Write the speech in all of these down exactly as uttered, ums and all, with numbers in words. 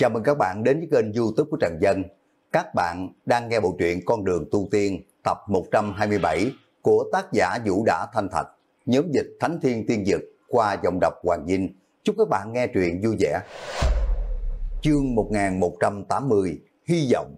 Chào mừng các bạn đến với kênh YouTube của Trần Dân. Các bạn đang nghe bộ truyện Con đường tu tiên tập một trăm hai mươi bảy của tác giả Vũ Đã Thanh Thạch, nhóm dịch Thánh Thiên Tiên Dực qua giọng đọc Hoàng Vinh. Chúc các bạn nghe truyện vui vẻ. Chương một nghìn một trăm tám mươi, hy vọng.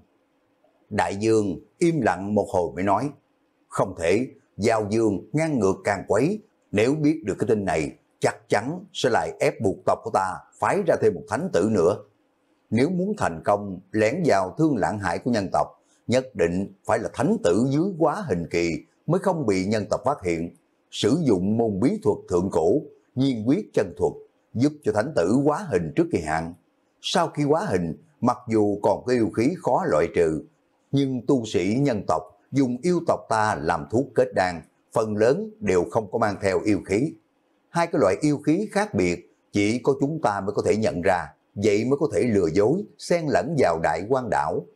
Đại Dương im lặng một hồi mới nói, không thể, Giao Dương ngang ngược càng quấy, nếu biết được cái tin này, chắc chắn sẽ lại ép buộc tộc của ta phái ra thêm một thánh tử nữa. Nếu muốn thành công lén vào Thương Lãng Hải của nhân tộc, nhất định phải là thánh tử dưới Quá Hình Kỳ mới không bị nhân tộc phát hiện. Sử dụng môn bí thuật thượng cổ, nhiên quyết chân thuật, giúp cho thánh tử hóa hình trước kỳ hạn. Sau khi hóa hình, mặc dù còn có yêu khí khó loại trừ, nhưng tu sĩ nhân tộc dùng yêu tộc ta làm thuốc kết đan, phần lớn đều không có mang theo yêu khí. Hai cái loại yêu khí khác biệt, chỉ có chúng ta mới có thể nhận ra, vậy mới có thể lừa dối, xen lẫn vào Đại Quan Đảo.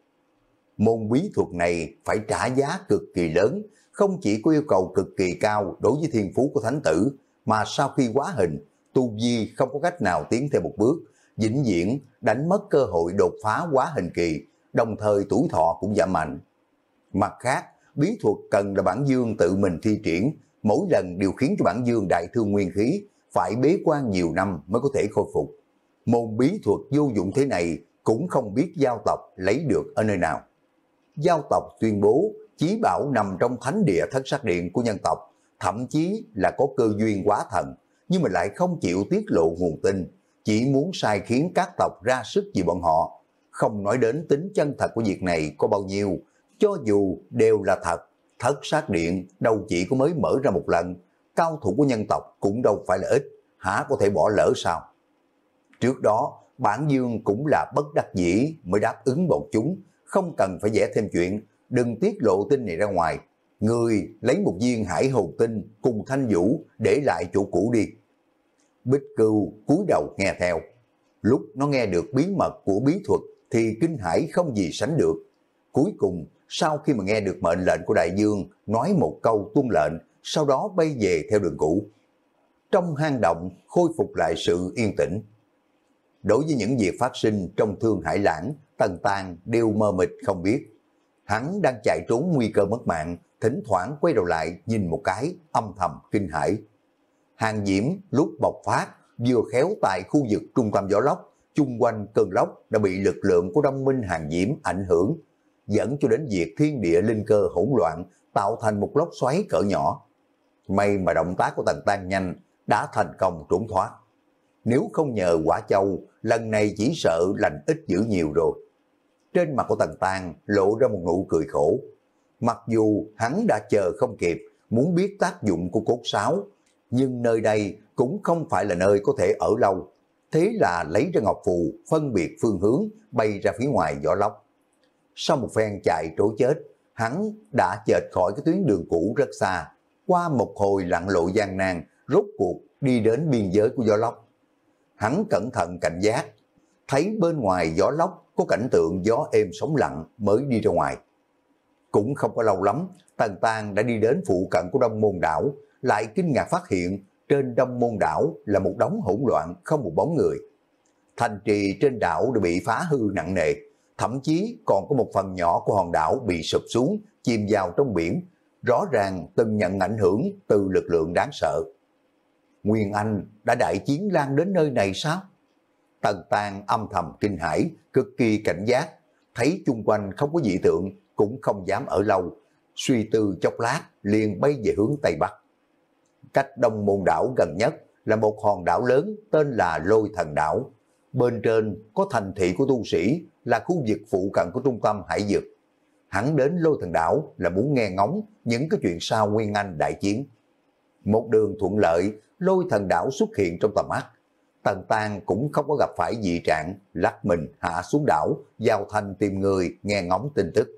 Môn bí thuật này phải trả giá cực kỳ lớn, không chỉ có yêu cầu cực kỳ cao đối với thiên phú của thánh tử, mà sau khi hóa hình, tu vi không có cách nào tiến thêm một bước, vĩnh viễn đánh mất cơ hội đột phá Quá Hình Kỳ, đồng thời tuổi thọ cũng giảm mạnh. Mặt khác, bí thuật cần là bản dương tự mình thi triển, mỗi lần đều khiến cho bản dương đại thương nguyên khí, phải bế quan nhiều năm mới có thể khôi phục. Môn bí thuật vô dụng thế này cũng không biết giao tộc lấy được ở nơi nào. Giao tộc tuyên bố chí bảo nằm trong thánh địa Thất Sát Điện của nhân tộc, thậm chí là có cơ duyên quá thần, nhưng mà lại không chịu tiết lộ nguồn tin, chỉ muốn sai khiến các tộc ra sức vì bọn họ. Không nói đến tính chân thật của việc này có bao nhiêu, cho dù đều là thật, Thất Sát Điện đâu chỉ có mới mở ra một lần, cao thủ của nhân tộc cũng đâu phải là ít, hả có thể bỏ lỡ sao? Trước đó, bản dương cũng là bất đắc dĩ mới đáp ứng bọn chúng, không cần phải vẽ thêm chuyện, đừng tiết lộ tin này ra ngoài. Người lấy một viên hải hồn tinh cùng Thanh Vũ để lại chỗ cũ đi. Bích Cưu cúi đầu nghe theo. Lúc nó nghe được bí mật của bí thuật thì kinh hãi không gì sánh được. Cuối cùng, sau khi mà nghe được mệnh lệnh của Đại Dương, nói một câu tuân lệnh, sau đó bay về theo đường cũ. Trong hang động khôi phục lại sự yên tĩnh. Đối với những việc phát sinh trong Thương Hải Lãng, Tần Tàng đều mơ mịt không biết. Hắn đang chạy trốn nguy cơ mất mạng, thỉnh thoảng quay đầu lại nhìn một cái, âm thầm kinh hãi. Hàng diễm lúc bộc phát, vừa khéo tại khu vực trung tâm gió lốc, chung quanh cơn lốc đã bị lực lượng của Đông Minh Hàng diễm ảnh hưởng, dẫn cho đến việc thiên địa linh cơ hỗn loạn, tạo thành một lốc xoáy cỡ nhỏ. May mà động tác của Tần Tàng nhanh, đã thành công trốn thoát. Nếu không nhờ Quả Châu, lần này chỉ sợ lành ít dữ nhiều rồi. Trên mặt của Tần Tàng lộ ra một nụ cười khổ. Mặc dù hắn đã chờ không kịp, muốn biết tác dụng của cốt sáo, nhưng nơi đây cũng không phải là nơi có thể ở lâu. Thế là lấy ra ngọc phù, phân biệt phương hướng, bay ra phía ngoài gió lốc. Sau một phen chạy trối chết, hắn đã chệch khỏi cái tuyến đường cũ rất xa. Qua một hồi lặn lộ gian nan, rốt cuộc đi đến biên giới của gió lốc. Hắn cẩn thận cảnh giác, thấy bên ngoài gió lốc có cảnh tượng gió êm sóng lặng mới đi ra ngoài. Cũng không có lâu lắm, Tần Tàng đã đi đến phụ cận của Đông Môn Đảo, lại kinh ngạc phát hiện trên Đông Môn Đảo là một đống hỗn loạn không một bóng người. Thành trì trên đảo đã bị phá hư nặng nề, thậm chí còn có một phần nhỏ của hòn đảo bị sụp xuống, chìm vào trong biển, rõ ràng từng nhận ảnh hưởng từ lực lượng đáng sợ. Nguyên Anh đã đại chiến lan đến nơi này sao? Tần Tàng âm thầm kinh hãi, cực kỳ cảnh giác, thấy chung quanh không có dị tượng, cũng không dám ở lâu, suy tư chốc lát liền bay về hướng Tây Bắc. Cách Đông Môn Đảo gần nhất là một hòn đảo lớn tên là Lôi Thần Đảo. Bên trên có thành thị của tu sĩ, là khu vực phụ cận của trung tâm hải vực. Hắn đến Lôi Thần Đảo là muốn nghe ngóng những cái chuyện sau Nguyên Anh đại chiến. Một đường thuận lợi, Lôi Thần Đảo xuất hiện trong tầm mắt. Tần Tàng cũng không có gặp phải dị trạng, lắc mình hạ xuống đảo, giao thanh tìm người nghe ngóng tin tức.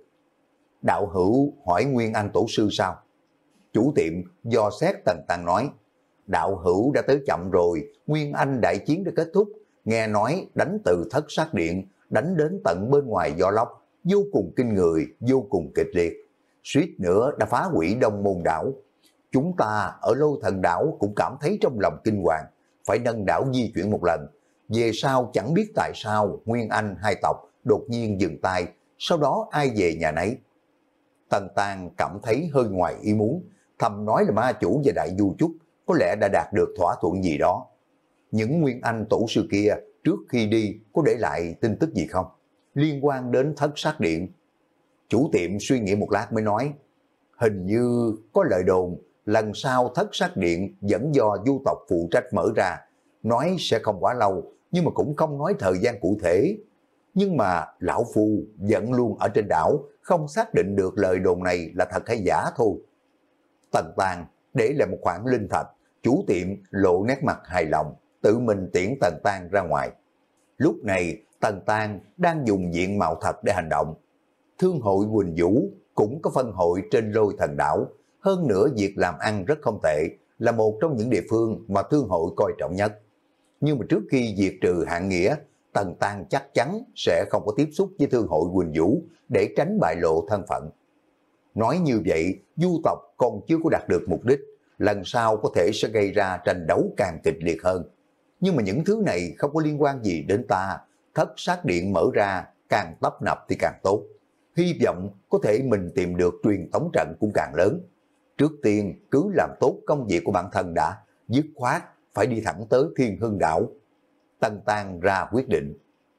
Đạo hữu hỏi Nguyên Anh tổ sư sao? Chủ tiệm do xét Tần Tàng nói, đạo hữu đã tới chậm rồi, Nguyên Anh đại chiến đã kết thúc, nghe nói đánh từ Thất Sát Điện, đánh đến tận bên ngoài gió lốc, vô cùng kinh người, vô cùng kịch liệt, suýt nữa đã phá hủy Đông Môn Đảo. Chúng ta ở Lôi Thần Đảo cũng cảm thấy trong lòng kinh hoàng, phải nâng đảo di chuyển một lần, Về sau chẳng biết tại sao Nguyên Anh hai tộc đột nhiên dừng tay, sau đó ai về nhà nấy. Tần Tang cảm thấy hơi ngoài ý muốn, thầm nói là ma chủ và Đại Du Trúc có lẽ đã đạt được thỏa thuận gì đó. Những Nguyên Anh tổ sư kia trước khi đi có để lại tin tức gì không? Liên quan đến Thất Sát Điện. Chủ tiệm suy nghĩ một lát mới nói, hình như có lời đồn lần sau Thất Sát Điện vẫn do du tộc phụ trách mở ra, nói sẽ không quá lâu, nhưng mà cũng không nói thời gian cụ thể. Nhưng mà lão phu vẫn luôn ở trên đảo, không xác định được lời đồn này là thật hay giả thôi. Tần Tang để lại một khoản linh thạch, chủ tiệm lộ nét mặt hài lòng, tự mình tiễn Tần Tang ra ngoài. Lúc này Tần Tang đang dùng diện mạo thật để hành động. Thương hội Quỳnh Vũ cũng có phân hội trên Lôi Thần đảo, hơn nữa việc làm ăn rất không tệ, là một trong những địa phương mà thương hội coi trọng nhất. Nhưng mà trước khi diệt trừ Hạng Nghĩa, Tần Tang chắc chắn sẽ không có tiếp xúc với thương hội Quỳnh Vũ để tránh bại lộ thân phận. Nói như vậy, du tộc còn chưa có đạt được mục đích, lần sau có thể sẽ gây ra tranh đấu càng kịch liệt hơn. Nhưng mà những thứ này không có liên quan gì đến ta, Thất Sát Điện mở ra càng tấp nập thì càng tốt. Hy vọng có thể mình tìm được truyền tống trận cũng càng lớn. Trước tiên cứ làm tốt công việc của bản thân đã, dứt khoát phải đi thẳng tới Thiên Hưng đảo. Tần Tang ra quyết định.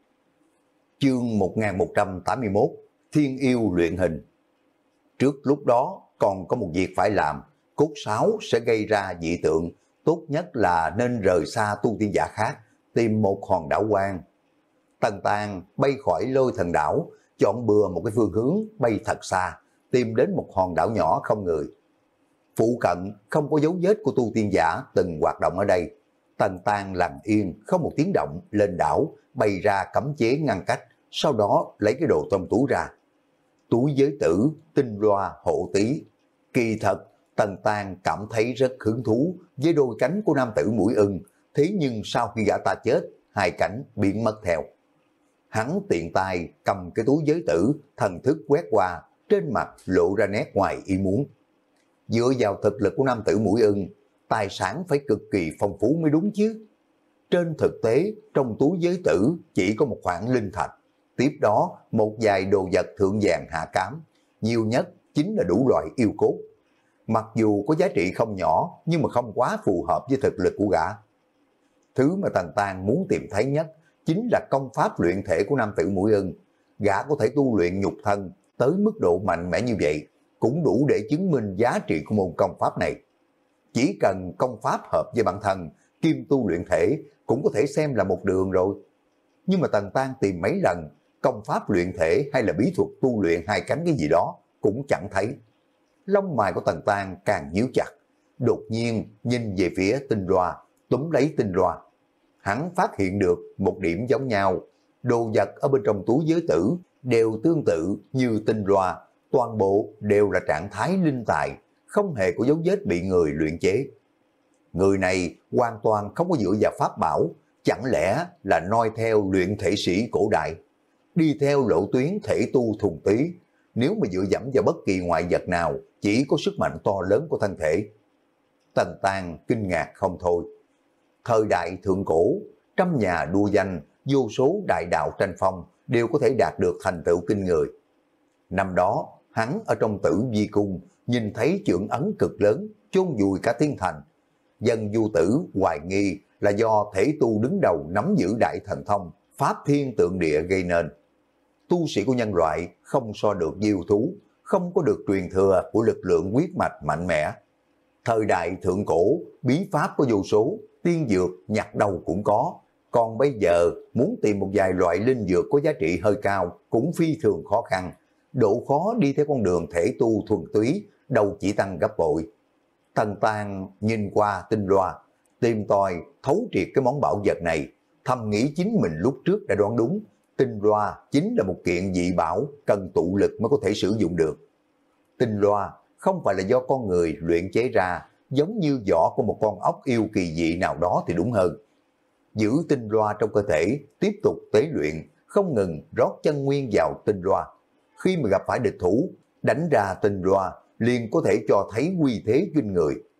Chương một nghìn một trăm tám mươi mốt, Thiên Yêu luyện hình. Trước lúc đó còn có một việc phải làm, cốt sáo sẽ gây ra dị tượng, tốt nhất là nên rời xa tu tiên giả khác, tìm một hòn đảo hoang. Tần Tang bay khỏi Lôi Thần đảo, chọn bừa một cái phương hướng bay thật xa, tìm đến một hòn đảo nhỏ không người. Phụ cận không có dấu vết của tu tiên giả từng hoạt động ở đây. Tần Tang lặng yên, không một tiếng động lên đảo, bày ra cấm chế ngăn cách, sau đó lấy cái đồ trong túi ra. Túi giới tử, tinh loa, hộ tí. Kỳ thật, Tần Tang cảm thấy rất hứng thú với đôi cánh của nam tử mũi ưng, thế nhưng sau khi gã ta chết, hai cánh biến mất theo. Hắn tiện tay cầm cái túi giới tử, thần thức quét qua, trên mặt lộ ra nét ngoài ý muốn. Dựa vào thực lực của nam tử mũi ưng, tài sản phải cực kỳ phong phú mới đúng chứ. Trên thực tế, trong túi giới tử chỉ có một khoản linh thạch, tiếp đó một vài đồ vật thượng vàng hạ cám, nhiều nhất chính là đủ loại yêu cốt. Mặc dù có giá trị không nhỏ, nhưng mà không quá phù hợp với thực lực của gã. Thứ mà Tần Tang muốn tìm thấy nhất chính là công pháp luyện thể của nam tử mũi ưng. Gã có thể tu luyện nhục thân tới mức độ mạnh mẽ như vậy, cũng đủ để chứng minh giá trị của môn công pháp này. Chỉ cần công pháp hợp với bản thân, kim tu luyện thể cũng có thể xem là một đường rồi. Nhưng mà Tần Tang tìm mấy lần, công pháp luyện thể hay là bí thuật tu luyện hai cánh cái gì đó cũng chẳng thấy. Lông mày của Tần Tang càng nhíu chặt, đột nhiên nhìn về phía tinh loa, túm lấy tinh loa. Hắn phát hiện được một điểm giống nhau, đồ vật ở bên trong túi giới tử đều tương tự như tinh loa, toàn bộ đều là trạng thái linh tài, không hề có dấu vết bị người luyện chế. Người này hoàn toàn không có dựa vào pháp bảo, chẳng lẽ là noi theo luyện thể sĩ cổ đại, đi theo lộ tuyến thể tu thuần túy, nếu mà dựa dẫm vào bất kỳ ngoại vật nào, chỉ có sức mạnh to lớn của thân thể. Tần Tang kinh ngạc không thôi. Thời đại thượng cổ, trăm nhà đua danh, vô số đại đạo tranh phong đều có thể đạt được thành tựu kinh người. Năm đó, hắn ở trong Tử Vi cung nhìn thấy chưởng ấn cực lớn, chôn vùi cả thiên thành. Dân du tử hoài nghi là do thể tu đứng đầu nắm giữ đại thần thông, pháp thiên tượng địa gây nên. Tu sĩ của nhân loại không so được diêu thú, không có được truyền thừa của lực lượng huyết mạch mạnh mẽ. Thời đại thượng cổ, bí pháp có vô số, tiên dược nhặt đầu cũng có. Còn bây giờ, muốn tìm một vài loại linh dược có giá trị hơi cao cũng phi thường khó khăn. Độ khó đi theo con đường thể tu thuần túy, đâu chỉ tăng gấp bội. Tần Tang nhìn qua tinh loa, tìm tòi, thấu triệt cái món bảo vật này, thầm nghĩ chính mình lúc trước đã đoán đúng. Tinh loa chính là một kiện dị bảo, cần tụ lực mới có thể sử dụng được. Tinh loa không phải là do con người luyện chế ra, giống như vỏ của một con ốc yêu kỳ dị nào đó thì đúng hơn. Giữ tinh loa trong cơ thể, tiếp tục tế luyện, không ngừng rót chân nguyên vào tinh loa. Khi mà gặp phải địch thủ, đánh ra tinh loa liền có thể cho thấy uy thế kinh người.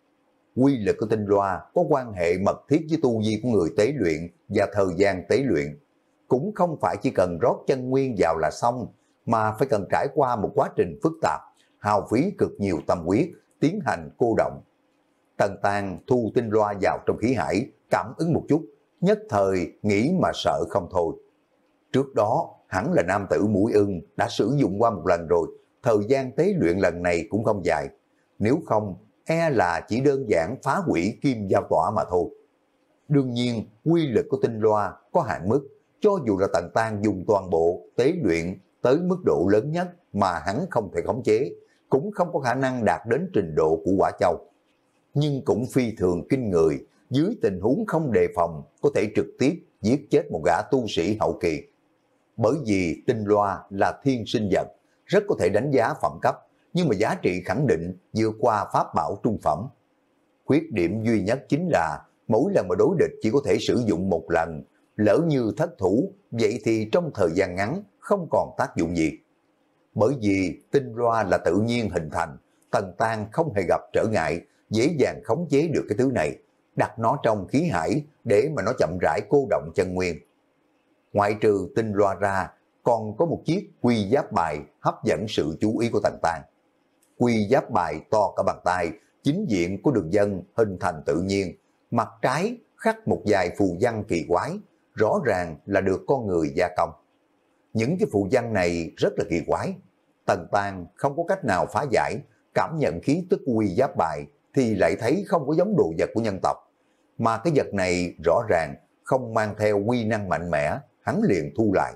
quy lực của tinh loa có quan hệ mật thiết với tu vi của người tế luyện và thời gian tế luyện. Cũng không phải chỉ cần rót chân nguyên vào là xong, mà phải cần trải qua một quá trình phức tạp, hao phí cực nhiều tâm huyết, tiến hành cô động. Tần Tang thu tinh loa vào trong khí hải, cảm ứng một chút, nhất thời nghĩ mà sợ không thôi. Trước đó, hẳn là nam tử mũi ưng đã sử dụng qua một lần rồi, thời gian tế luyện lần này cũng không dài. Nếu không, e là chỉ đơn giản phá hủy kim giao tỏa mà thôi. Đương nhiên, quy lực của tinh loa có hạn mức, cho dù là Tần Tang dùng toàn bộ tế luyện tới mức độ lớn nhất mà hắn không thể khống chế, cũng không có khả năng đạt đến trình độ của Quả Châu. Nhưng cũng phi thường kinh người, dưới tình huống không đề phòng có thể trực tiếp giết chết một gã tu sĩ hậu kỳ. Bởi vì tinh loa là thiên sinh vật, rất có thể đánh giá phẩm cấp, nhưng mà giá trị khẳng định vượt qua pháp bảo trung phẩm. Khuyết điểm duy nhất chính là mỗi lần mà đối địch chỉ có thể sử dụng một lần, lỡ như thất thủ, vậy thì trong thời gian ngắn không còn tác dụng gì. Bởi vì tinh loa là tự nhiên hình thành, Tần Tang không hề gặp trở ngại, dễ dàng khống chế được cái thứ này, đặt nó trong khí hải để mà nó chậm rãi cô động chân nguyên. Ngoại trừ tinh loa ra, còn có một chiếc quy giáp bài hấp dẫn sự chú ý của Tần Tang. Quy giáp bài to cả bàn tay, chính diện của đường dân hình thành tự nhiên, mặt trái khắc một vài phù văn kỳ quái, rõ ràng là được con người gia công. Những cái phù văn này rất là kỳ quái, Tần Tang không có cách nào phá giải, cảm nhận khí tức quy giáp bài thì lại thấy không có giống đồ vật của nhân tộc, mà cái vật này rõ ràng không mang theo quy năng mạnh mẽ, hắn liền thu lại.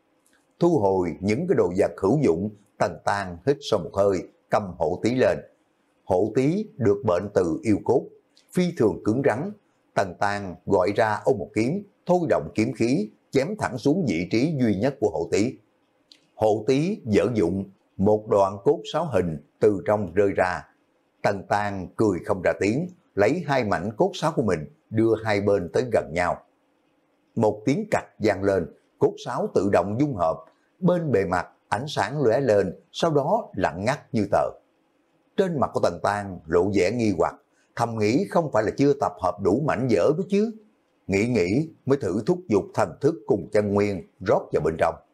Thu hồi những cái đồ vật hữu dụng, Tần Tang hít sâu một hơi, cầm hộ tí lên. Hộ tí được bệnh từ yêu cốt, phi thường cứng rắn. Tần Tang gọi ra ôm một kiếm, thôi động kiếm khí, chém thẳng xuống vị trí duy nhất của hộ tí. Hộ tí dở dụng, một đoạn cốt sáo hình từ trong rơi ra. Tần Tang cười không ra tiếng, lấy hai mảnh cốt sáo của mình đưa hai bên tới gần nhau. Một tiếng cạch vang lên, cốt sáo tự động dung hợp, bên bề mặt ánh sáng lóe lên, sau đó lặng ngắt như tờ. Trên mặt của Tần Tang lộ vẻ nghi hoặc, thầm nghĩ không phải là chưa tập hợp đủ mảnh vỡ đó chứ. Nghĩ nghĩ mới thử thúc giục thần thức cùng chân nguyên rót vào bên trong.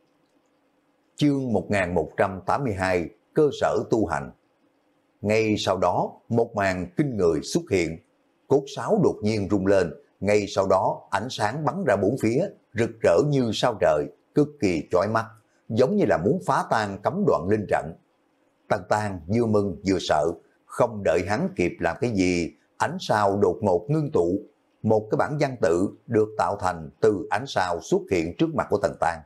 Chương một nghìn một trăm tám mươi hai, cơ sở tu hành. Ngay sau đó, một màn kinh người xuất hiện, cốt sáo đột nhiên rung lên, ngay sau đó ánh sáng bắn ra bốn phía, rực rỡ như sao trời, cực kỳ chói mắt, giống như là muốn phá tan cấm đoạn linh trận. Tần Tang vừa mừng vừa sợ, không đợi hắn kịp làm cái gì, ánh sao đột ngột ngưng tụ, một cái bản văn tự được tạo thành từ ánh sao xuất hiện trước mặt của Tần Tang.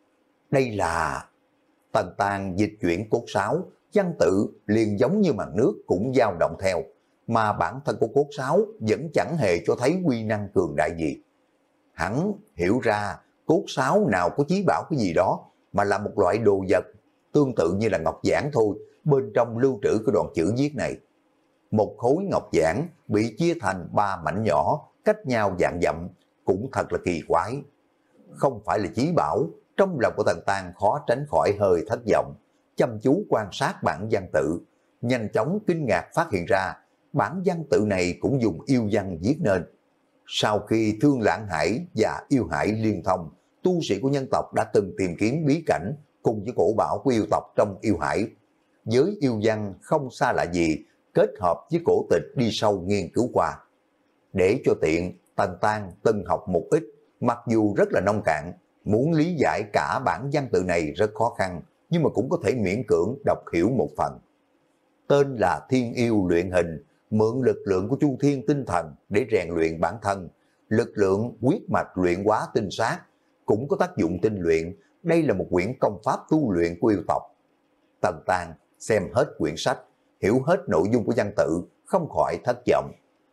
Đây là... Tần Tang dịch chuyển cốt sáo, văn tự liền giống như màn nước cũng dao động theo, mà bản thân của cốt sáo vẫn chẳng hề cho thấy quy năng cường đại gì. Hắn hiểu ra cốt sáo nào có chí bảo cái gì đó, mà là một loại đồ vật, tương tự như là ngọc giản thôi, bên trong lưu trữ cái đoạn chữ viết này. Một khối ngọc giản bị chia thành ba mảnh nhỏ, cách nhau vạn dặm, cũng thật là kỳ quái. Không phải là chí bảo, trong lòng của Tần Tang khó tránh khỏi hơi thất vọng, chăm chú quan sát bản văn tự, nhanh chóng kinh ngạc phát hiện ra, bản văn tự này cũng dùng yêu văn viết nên. Sau khi Thương Lãng Hải và Yêu Hải liên thông, tu sĩ của nhân tộc đã từng tìm kiếm bí cảnh cùng với cổ bảo của yêu tộc trong Yêu Hải. Với yêu văn không xa lạ gì, kết hợp với cổ tịch đi sâu nghiên cứu qua. Để cho tiện, Tần Tang từng học một ít, mặc dù rất là nông cạn, muốn lý giải cả bản văn tự này rất khó khăn, nhưng mà cũng có thể miễn cưỡng đọc hiểu một phần. Tên là Thiên Yêu Luyện Hình, mượn lực lượng của Chu Thiên tinh thần để rèn luyện bản thân. Lực lượng huyết mạch luyện hóa tinh sát, cũng có tác dụng tinh luyện. Đây là một quyển công pháp tu luyện của yêu tộc. Tần Tang xem hết quyển sách, hiểu hết nội dung của văn tự, không khỏi thất vọng.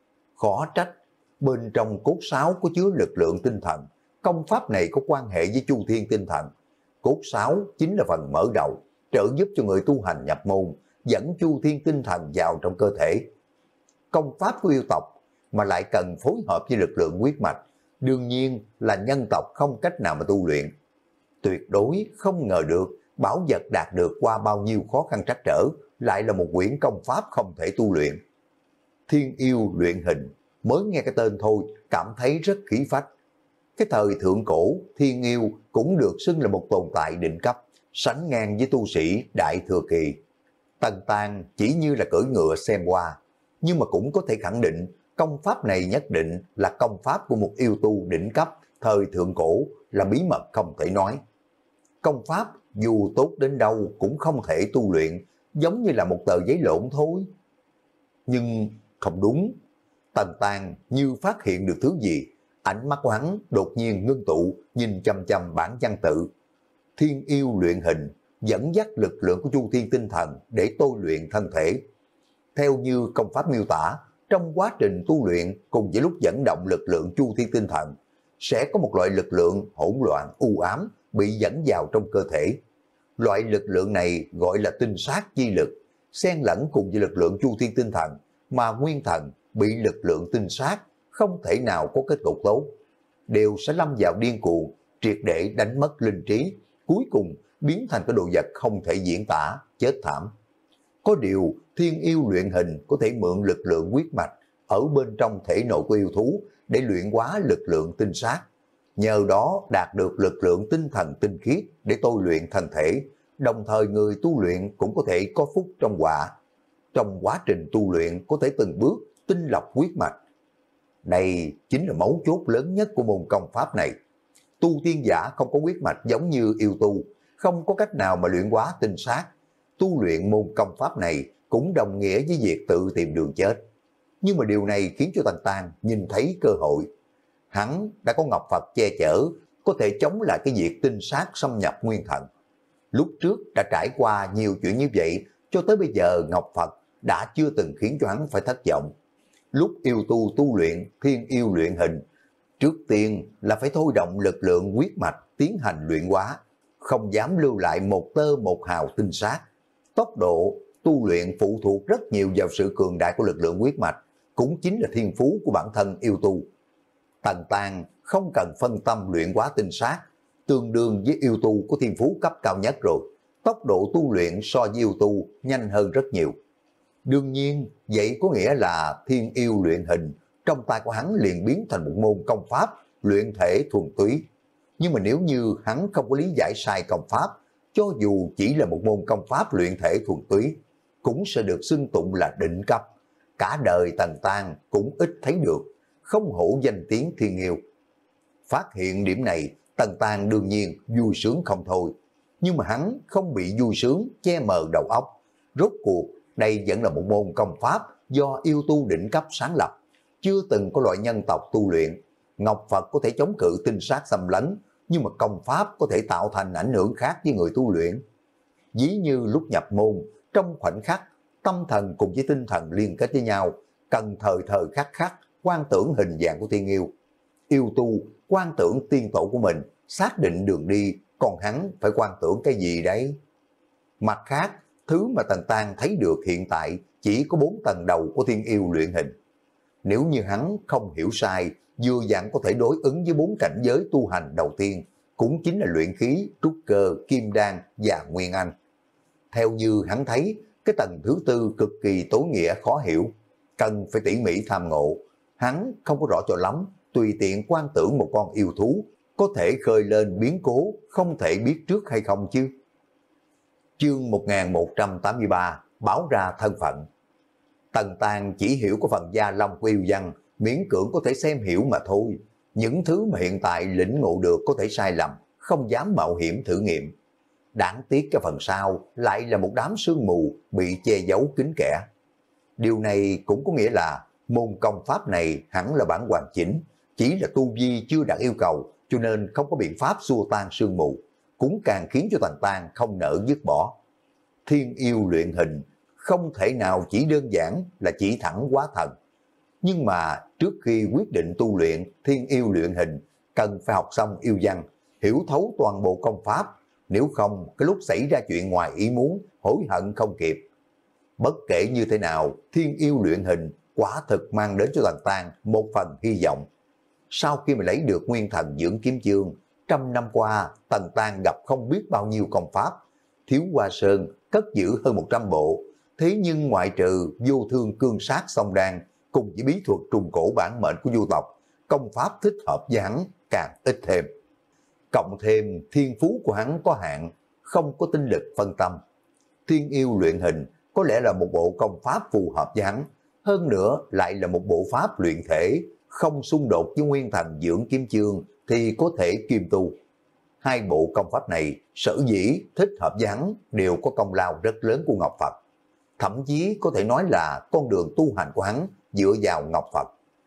Khó trách, bên trong cốt sáo có chứa lực lượng tinh thần. Công pháp này có quan hệ với Chu Thiên tinh thần. Cốt sáo chính là phần mở đầu, trợ giúp cho người tu hành nhập môn, dẫn Chu Thiên tinh thần vào trong cơ thể. Công pháp của yêu tộc mà lại cần phối hợp với lực lượng huyết mạch, đương nhiên là nhân tộc không cách nào mà tu luyện. Tuyệt đối không ngờ được bảo vật đạt được qua bao nhiêu khó khăn trắc trở, lại là một quyển công pháp không thể tu luyện. Thiên yêu luyện hình, mới nghe cái tên thôi cảm thấy rất khí phách. Cái thời thượng cổ, thiên yêu cũng được xưng là một tồn tại đỉnh cấp, sánh ngang với tu sĩ đại thừa kỳ. Tần Tang chỉ như là cưỡi ngựa xem qua, nhưng mà cũng có thể khẳng định công pháp này nhất định là công pháp của một yêu tu đỉnh cấp thời thượng cổ, là bí mật không thể nói. Công pháp dù tốt đến đâu cũng không thể tu luyện, giống như là một tờ giấy lộn thôi. Nhưng không đúng, Tần Tang như phát hiện được thứ gì, ánh mắt của hắn đột nhiên ngưng tụ, nhìn chăm chăm bản văn tự. Thiên yêu luyện hình, dẫn dắt lực lượng của Chu Thiên tinh thần để tôi luyện thân thể. Theo như công pháp miêu tả, trong quá trình tu luyện cùng với lúc dẫn động lực lượng Chu Thiên tinh thần, sẽ có một loại lực lượng hỗn loạn u ám bị dẫn vào trong cơ thể. Loại lực lượng này gọi là tinh sát chi lực, xen lẫn cùng với lực lượng Chu Thiên tinh thần, mà nguyên thần bị lực lượng tinh sát không thể nào có kết cục tốt, đều sẽ lâm vào điên cuồng, triệt để đánh mất linh trí, cuối cùng biến thành cái đồ vật không thể diễn tả, chết thảm. Có điều thiên yêu luyện hình có thể mượn lực lượng huyết mạch ở bên trong thể nội của yêu thú để luyện hóa lực lượng tinh sát, nhờ đó đạt được lực lượng tinh thần tinh khiết để tôi luyện thân thể, đồng thời người tu luyện cũng có thể có phúc trong họa. Trong quá trình tu luyện có thể từng bước tinh lọc huyết mạch. Đây chính là mấu chốt lớn nhất của môn công pháp này. Tu tiên giả không có huyết mạch giống như yêu tu, không có cách nào mà luyện hóa tinh sát. Tu luyện môn công pháp này cũng đồng nghĩa với việc tự tìm đường chết. Nhưng mà điều này khiến cho Tần Tang nhìn thấy cơ hội. Hắn đã có Ngọc Phật che chở, có thể chống lại cái việc tinh sát xâm nhập nguyên thần. Lúc trước đã trải qua nhiều chuyện như vậy, cho tới bây giờ Ngọc Phật đã chưa từng khiến cho hắn phải thất vọng. Lúc yêu tu tu luyện thiên yêu luyện hình, trước tiên là phải thôi động lực lượng huyết mạch tiến hành luyện hóa, không dám lưu lại một tơ một hào tinh sát. Tốc độ tu luyện phụ thuộc rất nhiều vào sự cường đại của lực lượng huyết mạch, cũng chính là thiên phú của bản thân yêu tu. Tần Tang không cần phân tâm luyện hóa tinh sát, tương đương với yêu tu của thiên phú cấp cao nhất rồi. Tốc độ tu luyện so với yêu tu nhanh hơn rất nhiều. Đương nhiên, vậy có nghĩa là thiên yêu luyện hình, trong tay của hắn liền biến thành một môn công pháp, luyện thể thuần túy. Nhưng mà nếu như hắn không có lý giải sai công pháp, cho dù chỉ là một môn công pháp luyện thể thuần túy, cũng sẽ được xưng tụng là đỉnh cấp. Cả đời Tần Tang cũng ít thấy được, không hổ danh tiếng thiên yêu. Phát hiện điểm này, Tần Tang đương nhiên vui sướng không thôi. Nhưng mà hắn không bị vui sướng che mờ đầu óc. Rốt cuộc, đây vẫn là một môn công pháp do yêu tu đỉnh cấp sáng lập. Chưa từng có loại nhân tộc tu luyện. Ngọc Phật có thể chống cự tinh sát xâm lấn, nhưng mà công pháp có thể tạo thành ảnh hưởng khác với người tu luyện. Ví như lúc nhập môn, trong khoảnh khắc, tâm thần cùng với tinh thần liên kết với nhau, cần thời thời khắc khắc quan tưởng hình dạng của thiên yêu. Yêu tu quan tưởng tiên tổ của mình, xác định đường đi, còn hắn phải quan tưởng cái gì đấy? Mặt khác, thứ mà Tần Tang thấy được hiện tại chỉ có bốn tầng đầu của thiên yêu luyện hình. Nếu như hắn không hiểu sai, vừa dặn có thể đối ứng với bốn cảnh giới tu hành đầu tiên, cũng chính là luyện khí, trúc cơ, kim đan và nguyên anh. Theo như hắn thấy, cái tầng thứ tư cực kỳ tối nghĩa khó hiểu, cần phải tỉ mỉ tham ngộ. Hắn không có rõ cho lắm, tùy tiện quan tưởng một con yêu thú, có thể khơi lên biến cố, không thể biết trước hay không chứ. Chương một nghìn một trăm tám mươi ba, báo ra thân phận. Tần Tang chỉ hiểu có phần gia long của yêu văn, miễn cưỡng có thể xem hiểu mà thôi. Những thứ mà hiện tại lĩnh ngộ được có thể sai lầm, không dám mạo hiểm thử nghiệm. Đáng tiếc cái phần sau lại là một đám sương mù bị che giấu kín kẽ. Điều này cũng có nghĩa là môn công pháp này hẳn là bản hoàn chỉnh, chỉ là tu vi chưa đạt yêu cầu, cho nên không có biện pháp xua tan sương mù, cũng càng khiến cho Tần Tang không nỡ dứt bỏ. Thiên yêu luyện hình không thể nào chỉ đơn giản là chỉ thẳng hóa thần. Nhưng mà trước khi quyết định tu luyện thiên yêu luyện hình, cần phải học xong yêu văn, hiểu thấu toàn bộ công pháp, nếu không cái lúc xảy ra chuyện ngoài ý muốn, hối hận không kịp. Bất kể như thế nào, thiên yêu luyện hình quả thực mang đến cho Tần Tang một phần hy vọng. Sau khi mà lấy được nguyên thần dưỡng kiếm chương, trăm năm qua Tần Tang gặp không biết bao nhiêu công pháp, Thiếu Hoa Sơn cất giữ hơn một trăm bộ, thế nhưng ngoại trừ vô thương cương sát song đan, cùng với bí thuật trùng cổ bản mệnh của du tộc, công pháp thích hợp với hắn càng ít thêm. Cộng thêm thiên phú của hắn có hạn, không có tinh lực phân tâm. Thiên yêu luyện hình có lẽ là một bộ công pháp phù hợp với hắn, hơn nữa lại là một bộ pháp luyện thể, không xung đột với nguyên thần dưỡng kiếm chương thì có thể kiêm tu. Hai bộ công pháp này sở dĩ thích hợp với hắn đều có công lao rất lớn của Ngọc Phật. Thậm chí có thể nói là con đường tu hành của hắn dựa vào Ngọc Phật.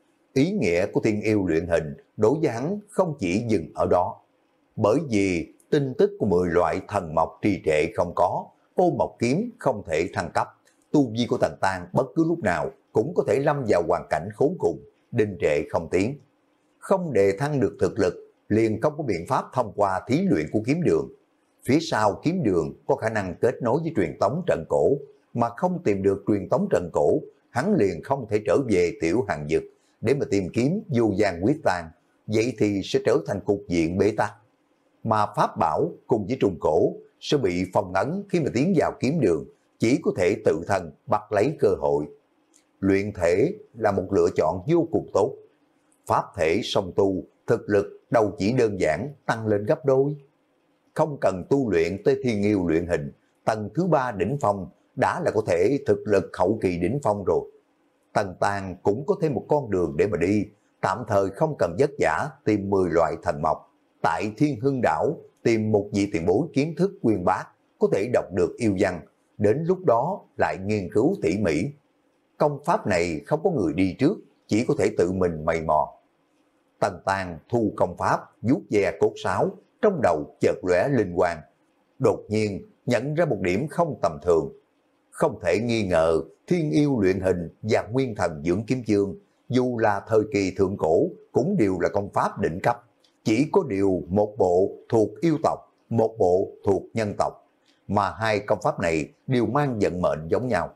Ý nghĩa của thiên yêu luyện hình đối với hắn không chỉ dừng ở đó. Bởi vì tin tức của mười loại thần mộc trì trệ không có, ô mộc kiếm không thể thăng cấp, tu vi của Tần Tang bất cứ lúc nào cũng có thể lâm vào hoàn cảnh khốn cùng, đình trệ không tiến. Không đề thăng được thực lực, liền không có biện pháp thông qua thí luyện của kiếm đường. Phía sau kiếm đường có khả năng kết nối với truyền tống trận cổ, mà không tìm được truyền tống trận cổ, hắn liền không thể trở về Tiểu Hàng Dực để mà tìm kiếm vô gian quyết tang, vậy thì sẽ trở thành cục diện bế tắc. Mà pháp bảo cùng với trùng cổ sẽ bị phong ấn khi mà tiến vào kiếm đường, chỉ có thể tự thân bắt lấy cơ hội. Luyện thể là một lựa chọn vô cùng tốt. Pháp thể song tu, thực lực đâu chỉ đơn giản tăng lên gấp đôi. Không cần tu luyện tới thiên yêu luyện hình, tầng thứ ba đỉnh phong đã là có thể thực lực hậu kỳ đỉnh phong rồi. Tần Tang cũng có thêm một con đường để mà đi, tạm thời không cần vất vả tìm mười loại thần mộc. Tại Thiên Hưng Đảo tìm một vị tiền bối kiến thức uyên bác, có thể đọc được yêu văn, đến lúc đó lại nghiên cứu tỉ mỉ. Công pháp này không có người đi trước, chỉ có thể tự mình mày mò. Tần Tang thu công pháp, vuốt ve cốt sáo, trong đầu chợt lóe linh quang. Đột nhiên nhận ra một điểm không tầm thường. Không thể nghi ngờ, thiên yêu luyện hình và nguyên thần dưỡng kiếm chương, dù là thời kỳ thượng cổ, cũng đều là công pháp đỉnh cấp. Chỉ có điều một bộ thuộc yêu tộc, một bộ thuộc nhân tộc, mà hai công pháp này đều mang vận mệnh giống nhau.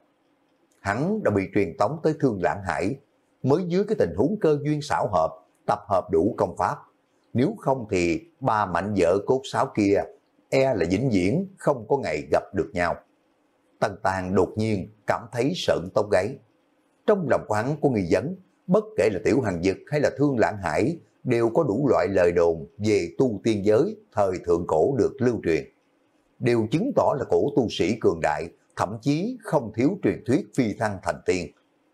Hắn đã bị truyền tống tới Thương Lãng Hải, mới dưới cái tình huống cơ duyên xảo hợp, tập hợp đủ công pháp. Nếu không thì ba mảnh vỡ cốt sáo kia e là vĩnh viễn không có ngày gặp được nhau. Tần Tang đột nhiên cảm thấy sợn tóc gáy. Trong lòng của hắn có nghi vấn, bất kể là Tiểu Hàng Dực hay là Thương Lãng Hải đều có đủ loại lời đồn về tu tiên giới thời thượng cổ được lưu truyền. Đều chứng tỏ là cổ tu sĩ cường đại, thậm chí không thiếu truyền thuyết phi thăng thành tiên.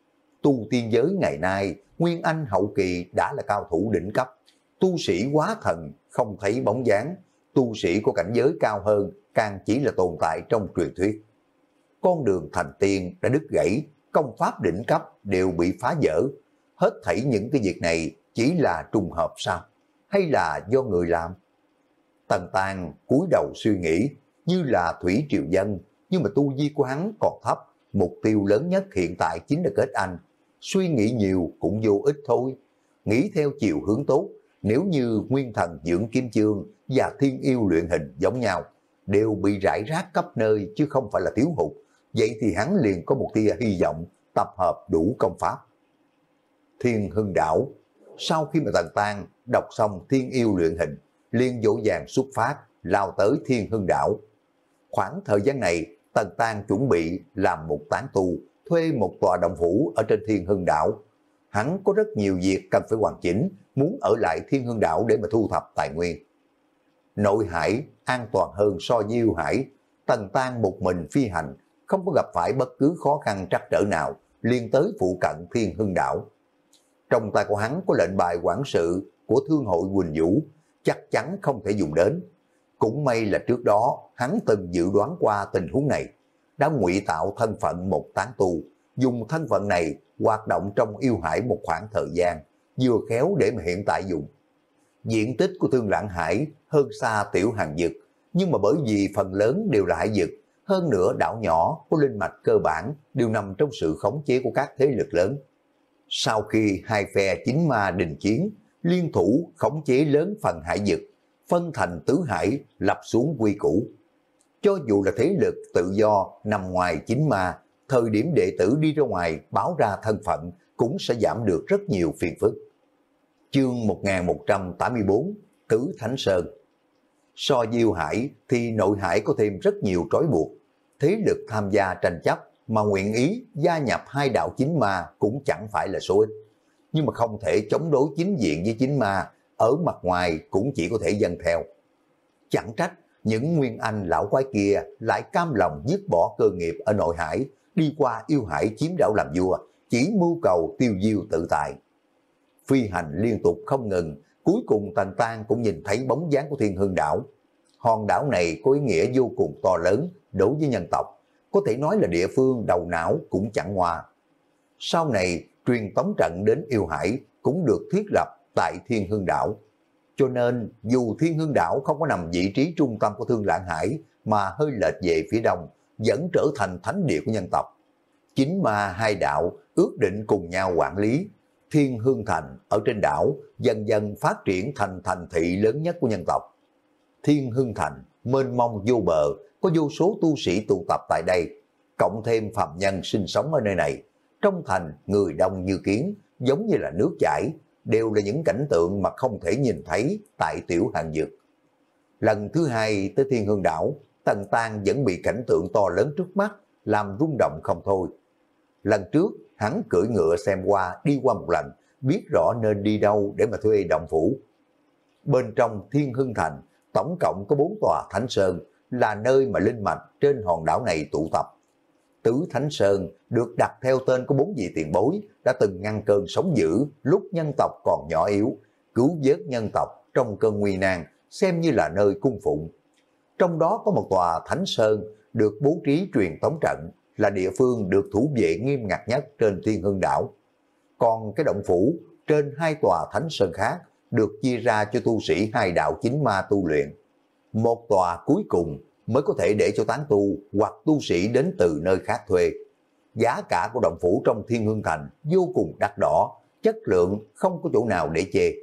Tu tiên giới ngày nay, Nguyên Anh hậu kỳ đã là cao thủ đỉnh cấp, tu sĩ quá thần không thấy bóng dáng, tu sĩ của cảnh giới cao hơn càng chỉ là tồn tại trong truyền thuyết. Con đường thành tiên đã đứt gãy, công pháp đỉnh cấp đều bị phá vỡ. Hết thảy những cái việc này chỉ là trùng hợp sao? Hay là do người làm? Tần Tang cúi đầu suy nghĩ, như là thủy triều dân, nhưng mà tu vi của hắn còn thấp, mục tiêu lớn nhất hiện tại chính là kết anh. Suy nghĩ nhiều cũng vô ích thôi. Nghĩ theo chiều hướng tốt, nếu như nguyên thần dưỡng kiếm chương và thiên yêu luyện hình giống nhau, đều bị rải rác khắp nơi chứ không phải là thiếu hụt, vậy thì hắn liền có một tia hy vọng tập hợp đủ công pháp. Thiên Hưng Đảo. Sau khi mà Tần Tang đọc xong thiên yêu luyện hình, liền dỗ dàng xuất phát, lao tới Thiên Hưng Đảo. Khoảng thời gian này, Tần Tang chuẩn bị làm một tán tu, thuê một tòa động phủ ở trên Thiên Hưng Đảo. Hắn có rất nhiều việc cần phải hoàn chỉnh, muốn ở lại Thiên Hưng Đảo để mà thu thập tài nguyên. Nội hải an toàn hơn so với yêu hải. Tần Tang một mình phi hành, không có gặp phải bất cứ khó khăn trắc trở nào, liên tới phụ cận Thiên Hưng Đảo. Trong tay của hắn có lệnh bài quản sự của Thương hội Quỳnh Vũ, chắc chắn không thể dùng đến. Cũng may là trước đó hắn từng dự đoán qua tình huống này, đã ngụy tạo thân phận một tán tu, dùng thân phận này hoạt động trong yêu hải một khoảng thời gian, vừa khéo để mà hiện tại dùng. Diện tích của Thương Lãng Hải hơn xa Tiểu Hàng Dực, nhưng mà bởi vì phần lớn đều là hải dực, hơn nữa đảo nhỏ có linh mạch cơ bản đều nằm trong sự khống chế của các thế lực lớn. Sau khi hai phe chính ma đình chiến, liên thủ khống chế lớn phần hải dực, phân thành tứ hải, lập xuống quy củ. Cho dù là thế lực tự do nằm ngoài chính ma, thời điểm đệ tử đi ra ngoài báo ra thân phận cũng sẽ giảm được rất nhiều phiền phức. Chương một nghìn một trăm tám mươi tư, Tứ Thánh Sơn. So với yêu hải thì nội hải có thêm rất nhiều trói buộc. Thế lực tham gia tranh chấp mà nguyện ý gia nhập hai đạo chính ma cũng chẳng phải là số ít. Nhưng mà không thể chống đối chính diện với chính ma, ở mặt ngoài cũng chỉ có thể dâng theo. Chẳng trách những nguyên anh lão quái kia lại cam lòng dứt bỏ cơ nghiệp ở nội hải, đi qua yêu hải chiếm đảo làm vua, chỉ mưu cầu tiêu diêu tự tại. Phi hành liên tục không ngừng, cuối cùng Tần Tan cũng nhìn thấy bóng dáng của Thiên Hương đảo. Hòn đảo này có ý nghĩa vô cùng to lớn đối với nhân tộc, có thể nói là địa phương đầu não cũng chẳng hoa. Sau này, truyền tống trận đến yêu hải cũng được thiết lập tại Thiên Hương đảo. Cho nên, dù Thiên Hương đảo không có nằm vị trí trung tâm của Thương Lãng Hải mà hơi lệch về phía đông, vẫn trở thành thánh địa của nhân tộc. Chính ma hai đạo ước định cùng nhau quản lý. Thiên Hương Thành ở trên đảo dần dần phát triển thành thành thị lớn nhất của nhân tộc. Thiên Hương Thành mênh mông vô bờ, có vô số tu sĩ tụ tập tại đây, cộng thêm phàm nhân sinh sống ở nơi này. Trong thành người đông như kiến, giống như là nước chảy, đều là những cảnh tượng mà không thể nhìn thấy tại Tiểu Hàng Dược. Lần thứ hai tới Thiên Hương đảo, Tần Tan vẫn bị cảnh tượng to lớn trước mắt làm rung động không thôi. Lần trước hắn cưỡi ngựa xem qua đi qua một lần, biết rõ nên đi đâu để mà thuê động phủ. Bên trong Thiên Hương Thành tổng cộng có bốn tòa Thánh Sơn, là nơi mà linh mạch trên hòn đảo này tụ tập. Tứ Thánh Sơn được đặt theo tên của bốn vị tiền bối đã từng ngăn cơn sóng dữ lúc nhân tộc còn nhỏ yếu, cứu vớt nhân tộc trong cơn nguy nan, xem như là nơi cung phụng. Trong đó có một tòa Thánh Sơn được bố trí truyền tống trận, là địa phương được thủ vệ nghiêm ngặt nhất trên Thiên Hương đảo. Còn cái động phủ trên hai tòa Thánh Sơn khác được chia ra cho tu sĩ hai đạo chính ma tu luyện. Một tòa cuối cùng mới có thể để cho tán tu hoặc tu sĩ đến từ nơi khác thuê. Giá cả của động phủ trong Thiên Hương Thành vô cùng đắt đỏ, chất lượng không có chỗ nào để chê.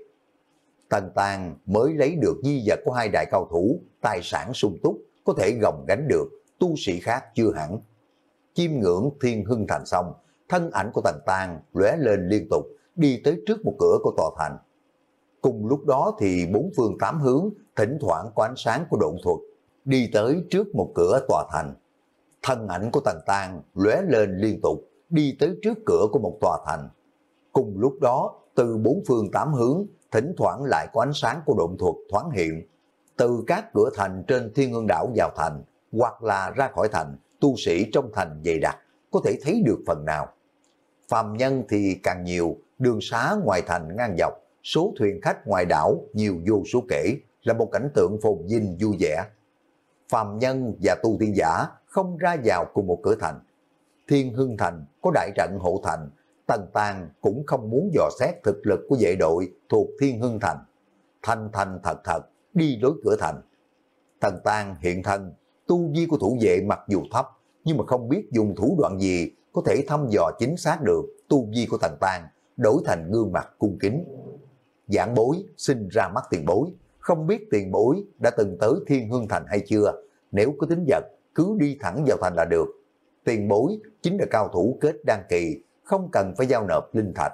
Tần Tan mới lấy được di vật của hai đại cao thủ, tài sản sung túc, có thể gồng gánh được, tu sĩ khác chưa hẳn. Chiêm ngưỡng Thiên Hương Thành xong, thân ảnh của Tần Tan lóe lên liên tục, đi tới trước một cửa của tòa thành. Cùng lúc đó thì bốn phương tám hướng, thỉnh thoảng có ánh sáng của độn thuật, đi tới trước một cửa tòa thành. Thân ảnh của Tần Tan lóe lên liên tục, đi tới trước cửa của một tòa thành. Cùng lúc đó, từ bốn phương tám hướng, thỉnh thoảng lại có ánh sáng của độn thuật thoáng hiện. Từ các cửa thành trên Thiên Hương đảo vào thành, hoặc là ra khỏi thành, tu sĩ trong thành dày đặc, có thể thấy được phần nào. Phàm nhân thì càng nhiều, đường xá ngoài thành ngang dọc, số thuyền khách ngoài đảo nhiều vô số kể, là một cảnh tượng phồn vinh vui vẻ. Phàm nhân và tu tiên giả không ra vào cùng một cửa thành. Thiên Hương Thành có đại trận hộ thành, Tần Tan cũng không muốn dò xét thực lực của vệ đội thuộc Thiên Hương Thành. Thành thành thật thật đi đối cửa thành. Tần Tan hiện thân, tu vi của thủ vệ mặc dù thấp, nhưng mà không biết dùng thủ đoạn gì có thể thăm dò chính xác được tu vi của Tần Tan, đổi thành gương mặt cung kính. Giảng bối xin ra mắt tiền bối, không biết tiền bối đã từng tới Thiên Hương Thành hay chưa, nếu có tính vật cứ đi thẳng vào thành là được. Tiền bối chính là cao thủ kết đan kỳ, không cần phải giao nộp linh thạch.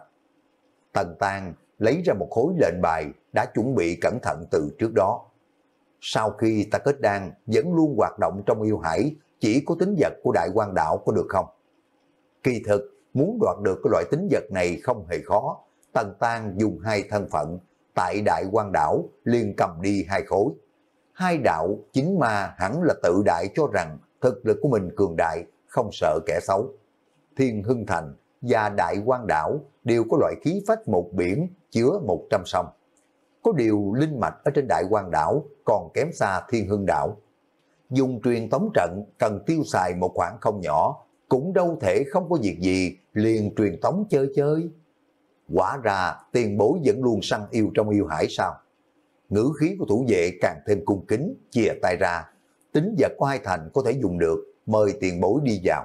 Tần Tan lấy ra một khối lệnh bài đã chuẩn bị cẩn thận từ trước đó. Sau khi ta kết đan vẫn luôn hoạt động trong yêu hải, chỉ có tính vật của Đại Quang Đảo có được không? Kỳ thực muốn đoạt được cái loại tính vật này không hề khó. Tần Tan dùng hai thân phận tại Đại Quang Đảo liền cầm đi hai khối. Hai đạo chính ma hẳn là tự đại cho rằng thực lực của mình cường đại, không sợ kẻ xấu. Thiên Hưng Thành và Đại Quang Đảo đều có loại khí phách một biển chứa một trăm sông. Có điều linh mạch ở trên Đại Quang Đảo còn kém xa Thiên Hưng Đảo. Dùng truyền tống trận cần tiêu xài một khoản không nhỏ, cũng đâu thể không có việc gì liền truyền tống chơi chơi. Quả ra tiền bối vẫn luôn săn yêu trong yêu hải sao? Ngữ khí của thủ vệ càng thêm cung kính, chìa tay ra. Tính vật của hai thành có thể dùng được, mời tiền bối đi vào.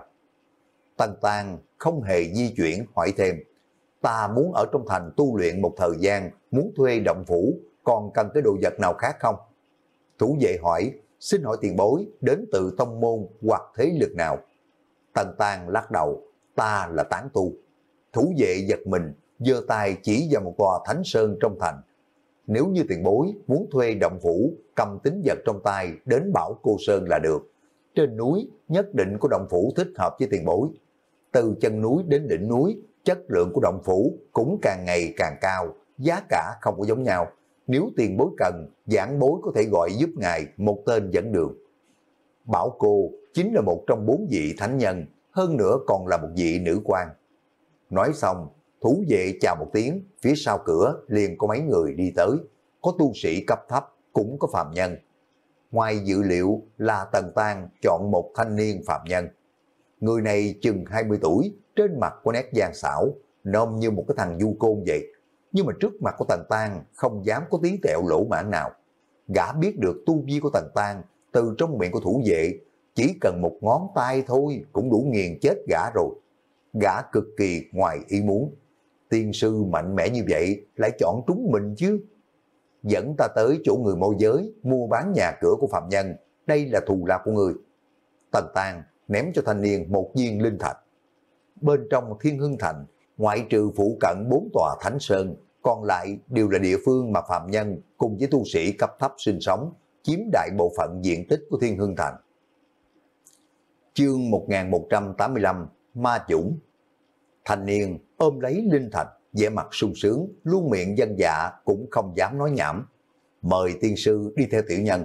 Tần Tan không hề di chuyển hỏi thêm. Ta muốn ở trong thành tu luyện một thời gian, muốn thuê động phủ, còn cần cái đồ vật nào khác không? Thủ vệ hỏi, xin hỏi tiền bối đến từ tông môn hoặc thế lực nào? Tần Tan lắc đầu, ta là tán tu. Thủ vệ giật mình, giơ tay chỉ vào một tòa thánh sơn trong thành. Nếu như tiền bối muốn thuê động phủ, cầm tính vật trong tay đến bảo cô sơn là được. trên núi nhất định có động phủ thích hợp với tiền bối. Từ chân núi đến đỉnh núi, chất lượng của động phủ cũng càng ngày càng cao, giá cả không có giống nhau. Nếu tiền bối cần, giảng bối có thể gọi giúp ngài một tên dẫn đường. Bảo cô chính là một trong bốn vị thánh nhân, hơn nữa còn là một vị nữ quan. Nói xong, thủ vệ chào một tiếng, phía sau cửa liền có mấy người đi tới, có tu sĩ cấp thấp, cũng có phàm nhân. Ngoài dự liệu là Tần Tang chọn một thanh niên phàm nhân. Người này chừng hai mươi tuổi, trên mặt có nét gian xảo, nôm như một cái thằng du côn vậy. Nhưng mà trước mặt của Tần Tang không dám có tí tẹo lỗ mãn nào. Gã biết được tu vi của Tần Tang từ trong miệng của thủ vệ, chỉ cần một ngón tay thôi cũng đủ nghiền chết gã rồi. Gã cực kỳ ngoài ý muốn. Tiên sư mạnh mẽ như vậy lại chọn trúng mình chứ. Dẫn ta tới chỗ người môi giới mua bán nhà cửa của phạm nhân, đây là thù lao của người. Tần Tang ném cho thanh niên một viên linh thạch. Bên trong Thiên Hưng Thành, ngoại trừ phụ cận bốn tòa thánh sơn, còn lại đều là địa phương mà phạm nhân cùng với tu sĩ cấp thấp sinh sống, chiếm đại bộ phận diện tích của Thiên Hưng Thành. Chương một nghìn một trăm tám mươi lăm, Ma Chủng. Thanh niên ôm lấy linh thạch, vẻ mặt sung sướng, luôn miệng dân dạ cũng không dám nói nhảm. Mời tiên sư đi theo tiểu nhân.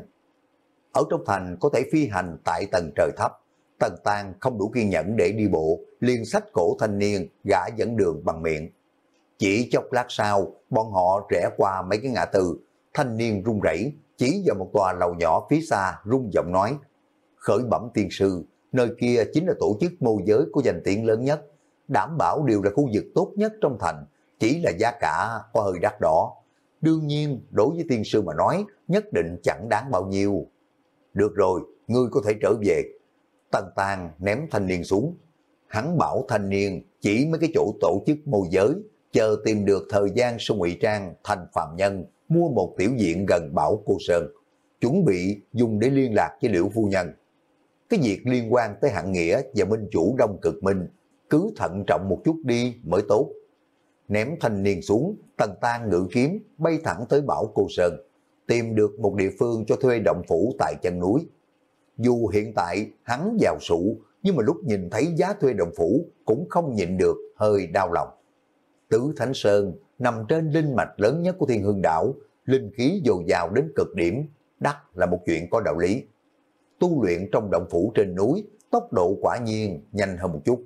Ở trong thành có thể phi hành tại tầng trời thấp. Tần Tang không đủ kiên nhẫn để đi bộ, liền xách cổ thanh niên gã dẫn đường bằng miệng. Chỉ chốc lát sau, bọn họ rẽ qua mấy cái ngã tư, thanh niên run rẩy chỉ vào một tòa lầu nhỏ phía xa, rung giọng nói: khởi bẩm tiên sư, nơi kia chính là tổ chức môi giới có danh tiếng lớn nhất, đảm bảo đều là khu vực tốt nhất trong thành, chỉ là giá cả có hơi đắt đỏ. Đương nhiên, đối với tiên sư mà nói, nhất định chẳng đáng bao nhiêu. Được rồi, ngươi có thể trở về. Tần Tang ném thanh niên xuống. Hắn bảo thanh niên chỉ mấy cái chỗ tổ chức môi giới, chờ tìm được thời gian sẽ ngụy trang thành phàm nhân, mua một tiểu viện gần Bảo Cô Sơn, chuẩn bị dùng để liên lạc với Liễu phu nhân. Cái việc liên quan tới Hạng Nghĩa và minh chủ Đông Cực Minh, cứ thận trọng một chút đi mới tốt. Ném thanh niên xuống, Tần Tang ngự kiếm bay thẳng tới Bảo Cô Sơn, tìm được một địa phương cho thuê động phủ tại chân núi. Dù hiện tại hắn giàu sụ, nhưng mà lúc nhìn thấy giá thuê động phủ cũng không nhịn được hơi đau lòng. Tứ Thánh Sơn nằm trên linh mạch lớn nhất của Thiên Hương Đảo, linh khí dồi dào đến cực điểm, đắt là một chuyện có đạo lý. Tu luyện trong động phủ trên núi, tốc độ quả nhiên nhanh hơn một chút.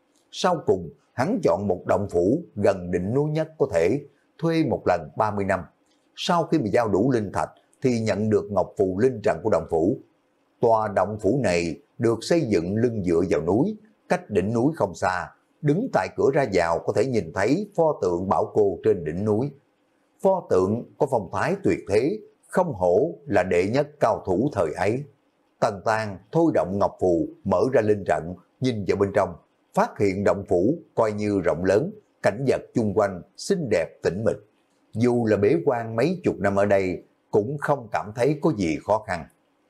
Sau cùng, hắn chọn một động phủ gần đỉnh núi nhất có thể, thuê một lần ba mươi năm. Sau khi bị giao đủ linh thạch thì nhận được ngọc phù linh trận của động phủ. Tòa động phủ này được xây dựng lưng dựa vào núi, cách đỉnh núi không xa. Đứng tại cửa ra vào có thể nhìn thấy pho tượng Bảo Cô trên đỉnh núi. Pho tượng có phong thái tuyệt thế, không hổ là đệ nhất cao thủ thời ấy. Tần Tang thôi động ngọc phù, mở ra linh trận, nhìn vào bên trong, phát hiện động phủ coi như rộng lớn, cảnh vật chung quanh xinh đẹp tĩnh mịch. Dù là bế quan mấy chục năm ở đây, cũng không cảm thấy có gì khó khăn.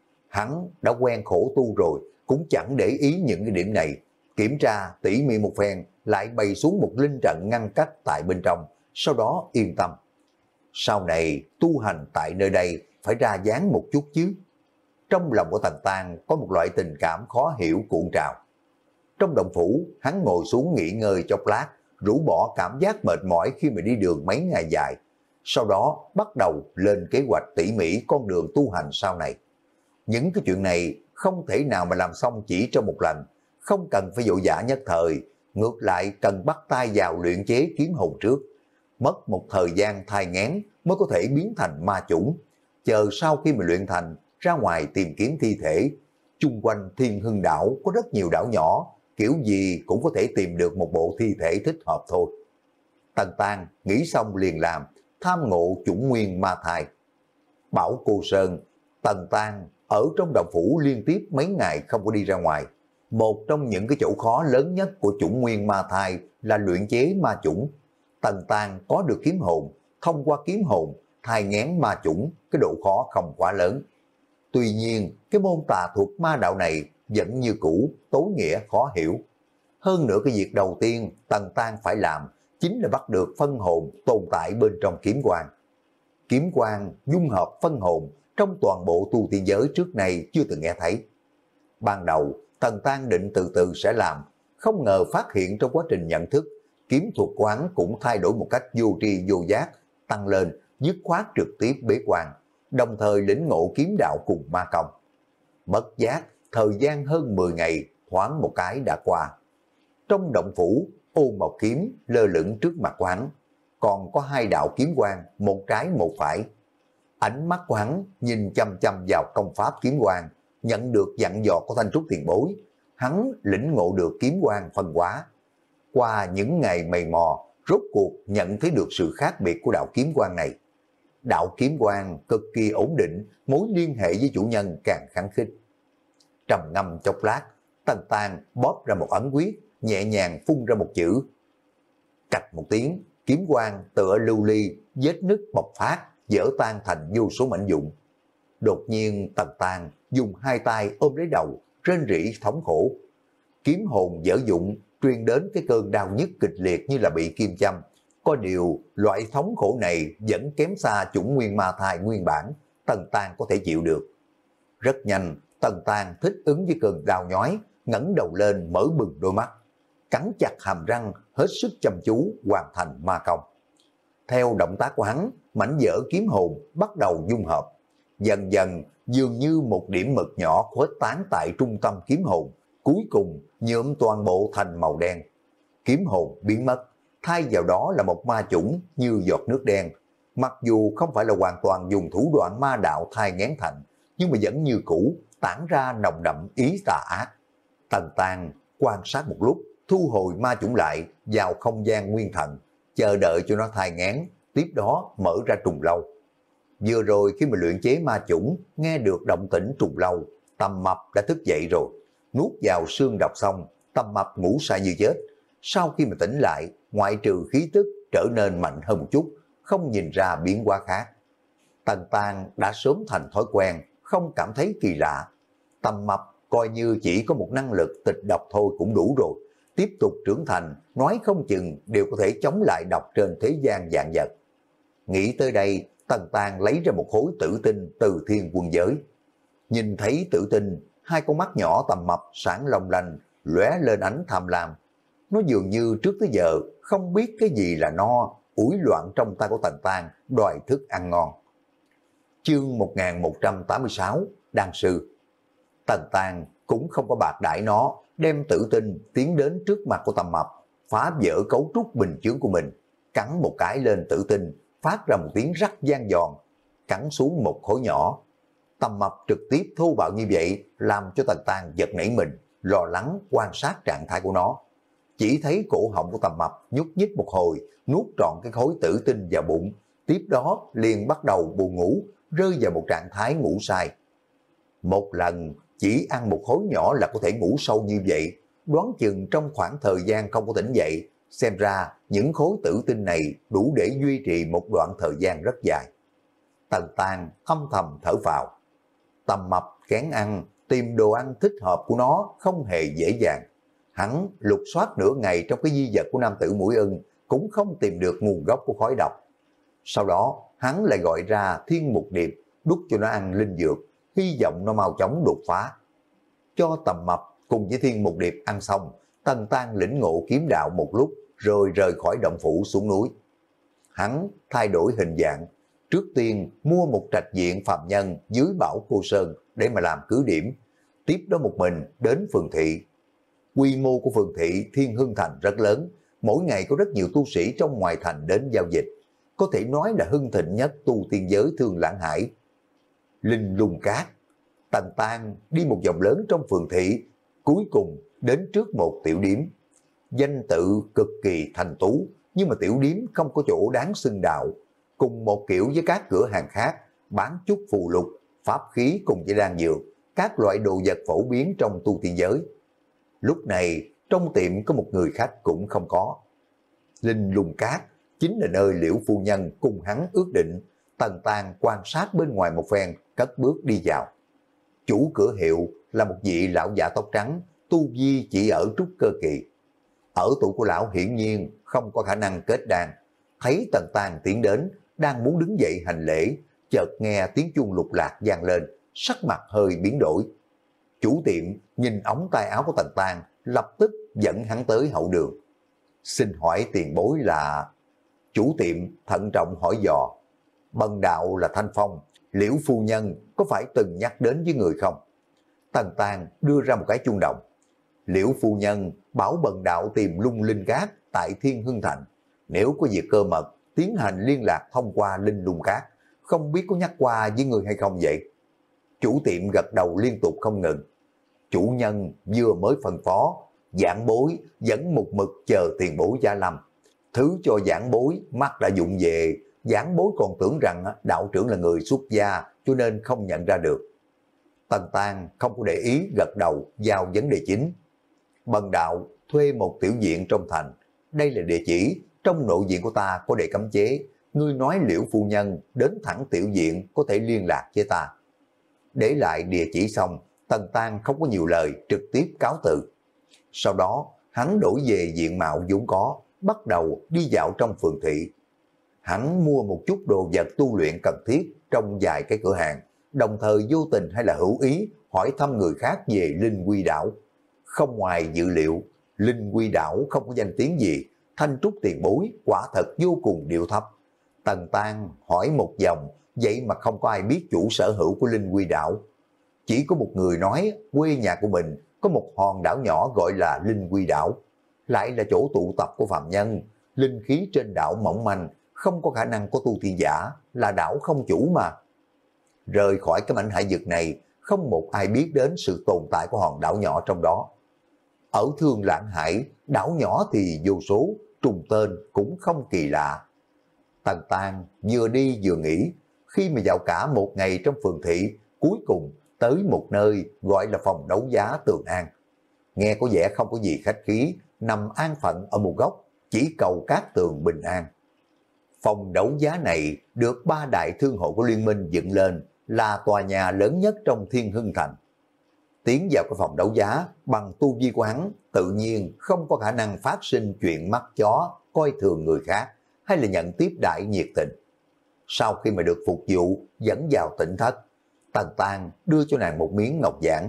Hắn đã quen khổ tu rồi, cũng chẳng để ý những cái điểm này. Kiểm tra tỉ mỉ một phen, lại bày xuống một linh trận ngăn cách tại bên trong, sau đó yên tâm. Sau này tu hành tại nơi đây phải ra dáng một chút chứ. Trong lòng của Tần Tang có một loại tình cảm khó hiểu cuộn trào. Trong động phủ, hắn ngồi xuống nghỉ ngơi chốc lát, rũ bỏ cảm giác mệt mỏi khi mà đi đường mấy ngày dài. Sau đó bắt đầu lên kế hoạch tỉ mỉ con đường tu hành sau này. Những cái chuyện này không thể nào mà làm xong chỉ trong một lần, không cần phải vội vã nhất thời, ngược lại cần bắt tay vào luyện chế kiếm hồn trước. Mất một thời gian thai nghén mới có thể biến thành ma chủng, chờ sau khi mà luyện thành, ra ngoài tìm kiếm thi thể. Chung quanh Thiên Hưng Đảo có rất nhiều đảo nhỏ, kiểu gì cũng có thể tìm được một bộ thi thể thích hợp thôi. Tần Tang nghĩ xong liền làm, tham ngộ chủng nguyên ma thai. Bảo Cô Sơn, Tần Tang ở trong động phủ liên tiếp mấy ngày không có đi ra ngoài. Một trong những cái chỗ khó lớn nhất của chủng nguyên ma thai là luyện chế ma chủng. Tần Tang có được kiếm hồn, thông qua kiếm hồn thai nghén ma chủng, cái độ khó không quá lớn. Tuy nhiên, cái môn tà thuật ma đạo này vẫn như cũ, tối nghĩa khó hiểu. Hơn nữa cái việc đầu tiên Tần Tang phải làm chính là bắt được phân hồn tồn tại bên trong kiếm quang. Kiếm quang dung hợp phân hồn trong toàn bộ tu tiên giới trước này chưa từng nghe thấy. Ban đầu, Tần Tăng định từ từ sẽ làm, không ngờ phát hiện trong quá trình nhận thức, kiếm thuật của hắn cũng thay đổi một cách vô tri vô giác, tăng lên, dứt khoát trực tiếp bế quan, đồng thời lĩnh ngộ kiếm đạo cùng ma công. Bất giác, thời gian hơn mười ngày, thoáng một cái đã qua. Trong động phủ, ô mộc kiếm lơ lửng trước mặt của hắn, còn có hai đạo kiếm quang, một trái một phải. Ánh mắt của hắn nhìn chăm chăm vào công pháp kiếm quang, nhận được dặn dò của Thanh Trúc tiền bối, hắn lĩnh ngộ được kiếm quang phân hóa. Qua những ngày mày mò, rốt cuộc nhận thấy được sự khác biệt của đạo kiếm quang này. Đạo kiếm quang cực kỳ ổn định, mối liên hệ với chủ nhân càng khăng khít. Trầm ngâm chốc lát, Tần Tăng bóp ra một ấn quyết, nhẹ nhàng phun ra một chữ. Cạch một tiếng, kiếm quang tựa lưu ly, vết nứt bộc phát, vỡ tan thành vô số mảnh vụn. Đột nhiên Tần Tăng dùng hai tay ôm lấy đầu, rên rỉ thống khổ. Kiếm hồn vỡ vụn truyền đến cái cơn đau nhức kịch liệt như là bị kim châm. Có điều loại thống khổ này vẫn kém xa chủng nguyên ma thai nguyên bản, Tần Tăng có thể chịu được. Rất nhanh, Tần Tăng thích ứng với cơn đau nhói, ngẩng đầu lên mở bừng đôi mắt, cắn chặt hàm răng, hết sức chăm chú hoàn thành ma công. Theo động tác của hắn, mảnh vỡ kiếm hồn bắt đầu dung hợp. Dần dần dường như một điểm mực nhỏ khuếch tán tại trung tâm kiếm hồn, cuối cùng nhuộm toàn bộ thành màu đen. Kiếm hồn biến mất, thay vào đó là một ma chủng như giọt nước đen. Mặc dù không phải là hoàn toàn dùng thủ đoạn ma đạo thai nghén thành, nhưng mà vẫn như cũ, tản ra nồng đậm ý tà ác. Tần Tăng quan sát một lúc, thu hồi ma chủng lại vào không gian nguyên thần, chờ đợi cho nó thai nghén, tiếp đó mở ra trùng lâu. Vừa rồi khi mà luyện chế ma chủng, nghe được động tĩnh trùng lâu, Tầm Mập đã thức dậy rồi, nuốt vào xương độc xong, Tầm Mập ngủ say như chết. Sau khi mà tỉnh lại, ngoại trừ khí tức trở nên mạnh hơn một chút, không nhìn ra biến hóa khác. Tần Tăng đã sớm thành thói quen, không cảm thấy kỳ lạ. Tầm Mập coi như chỉ có một năng lực tịch độc thôi cũng đủ rồi. Tiếp tục trưởng thành, nói không chừng đều có thể chống lại độc trên thế gian vạn vật. Nghĩ tới đây, Tần Tăng lấy ra một khối tử tinh từ thiên quân giới. Nhìn thấy tử tinh, hai con mắt nhỏ Tầm Mập sáng long lanh, lóe lên ánh tham lam. Nó dường như trước tới giờ không biết cái gì là no, ủi loạn trong tay của Tần Tăng, đòi thức ăn ngon. Chương một nghìn một trăm tám mươi sáu, Đan Sư. Tần Tăng cũng không có bạc đãi nó, đem tử tinh tiến đến trước mặt của Tầm Mập, phá vỡ cấu trúc bình chướng của mình, cắn một cái lên tử tinh, phát ra một tiếng rắc vang giòn, cắn xuống một khối nhỏ. Tầm Mập trực tiếp thô bạo như vậy, làm cho Tần Tăng giật nảy mình, lo lắng quan sát trạng thái của nó. Chỉ thấy cổ họng của Tầm Mập nhúc nhích một hồi, nuốt trọn cái khối tử tinh vào bụng, tiếp đó liền bắt đầu buồn ngủ, rơi vào một trạng thái ngủ say. Một lần chỉ ăn một khối nhỏ là có thể ngủ sâu như vậy, đoán chừng trong khoảng thời gian không có tỉnh dậy, xem ra những khối tử tinh này đủ để duy trì một đoạn thời gian rất dài. Tần Tăng âm thầm thở vào. Tầm Mập kén ăn, tìm đồ ăn thích hợp của nó không hề dễ dàng. Hắn lục soát nửa ngày trong cái di vật của nam tử Mũi Ưng cũng không tìm được nguồn gốc của khói độc. Sau đó hắn lại gọi ra Thiên Mục Điệp, đút cho nó ăn linh dược, hy vọng nó mau chóng đột phá. Cho Tầm Mập cùng với Thiên Mục Điệp ăn xong, Tần Tăng lĩnh ngộ kiếm đạo một lúc rồi rời khỏi động phủ xuống núi. Hắn thay đổi hình dạng, trước tiên mua một trạch viện phàm nhân dưới Bảo Cô Sơn để mà làm cứ điểm, tiếp đó một mình đến phường thị. Quy mô của phường thị Thiên Hưng Thành rất lớn, mỗi ngày có rất nhiều tu sĩ trong ngoài thành đến giao dịch, có thể nói là hưng thịnh nhất tu tiên giới Thương Lãng Hải. Linh Lung Cát. Tần Tăng đi một vòng lớn trong phường thị, cuối cùng đến trước một tiểu điếm. Danh tự cực kỳ thành tú, nhưng mà tiểu điếm không có chỗ đáng xưng đạo, cùng một kiểu với các cửa hàng khác, bán chút phù lục, pháp khí cùng với đan dược, các loại đồ vật phổ biến trong tu tiên giới. Lúc này, trong tiệm có một người khách cũng không có. Linh Lung Cát chính là nơi Liễu phu nhân cùng hắn ước định. Tần Tăng quan sát bên ngoài một phen, cất bước đi vào. Chủ cửa hiệu là một vị lão giả tóc trắng, tu vi chỉ ở trúc cơ kỳ. Ở tuổi của lão hiển nhiên không có khả năng kết đan. Thấy Tần Tăng tiến đến, đang muốn đứng dậy hành lễ, chợt nghe tiếng chuông lục lạc vang lên, sắc mặt hơi biến đổi. Chủ tiệm nhìn ống tay áo của Tần Tang, lập tức dẫn hắn tới hậu đường. Xin hỏi tiền bối là... Chủ tiệm thận trọng hỏi dò. Bần đạo là Thanh Phong, Liễu phu nhân có phải từng nhắc đến với người không? Tần Tang đưa ra một cái chuông đồng. Liễu phu nhân bảo bần đạo tìm Lung Linh Cát tại Thiên Hưng Thành. Nếu có việc cơ mật, tiến hành liên lạc thông qua Linh Lung Cát. Không biết có nhắc qua với người hay không vậy? Chủ tiệm gật đầu liên tục không ngừng. Chủ nhân vừa mới phân phó, giảng bối vẫn một mực chờ tiền bối gia lâm. Thứ cho giảng bối mắt đã dụng về, giảng bối còn tưởng rằng đạo trưởng là người xuất gia cho nên không nhận ra được. Tần Tang không có để ý, gật đầu vào vấn đề chính. Bần đạo thuê một tiểu viện trong thành. Đây là địa chỉ, trong nội viện của ta có để cấm chế. Ngươi nói Liễu phu nhân đến thẳng tiểu viện có thể liên lạc với ta. Để lại địa chỉ xong, Tần Tang không có nhiều lời, trực tiếp cáo từ. Sau đó, hắn đổi về diện mạo vốn có, bắt đầu đi dạo trong phường thị. Hắn mua một chút đồ vật tu luyện cần thiết trong vài cái cửa hàng, đồng thời vô tình hay là hữu ý hỏi thăm người khác về Linh Quy Đảo. Không ngoài dự liệu, Linh Quy Đảo không có danh tiếng gì, Thanh Trúc tiền bối quả thật vô cùng điệu thấp. Tần Tang hỏi một vòng, vậy mà không có ai biết chủ sở hữu của Linh Quy Đảo. Chỉ có một người nói quê nhà của mình có một hòn đảo nhỏ gọi là Linh Quy Đảo, lại là chỗ tụ tập của phạm nhân. Linh khí trên đảo mỏng manh, không có khả năng có tu tiên giả, là đảo không chủ mà. Rời khỏi cái mảnh hải vực này, không một ai biết đến sự tồn tại của hòn đảo nhỏ trong đó. Ở Thương Lãng Hải, đảo nhỏ thì vô số, trùng tên cũng không kỳ lạ. Tần Tang vừa đi vừa nghĩ, khi mà dạo cả một ngày trong phường thị, cuối cùng tới một nơi gọi là phòng đấu giá Tường An. Nghe có vẻ không có gì khách khí, nằm an phận ở một góc, chỉ cầu Cát Tường bình an. Phòng đấu giá này được ba đại thương hội của liên minh dựng lên, là tòa nhà lớn nhất trong Thiên Hưng Thành. Tiến vào cái phòng đấu giá bằng tu vi của hắn, tự nhiên không có khả năng phát sinh chuyện mắt chó, coi thường người khác, hay là nhận tiếp đại nhiệt tình. Sau khi mà được phục vụ dẫn vào tỉnh thất, Tần Tang đưa cho nàng một miếng ngọc giản.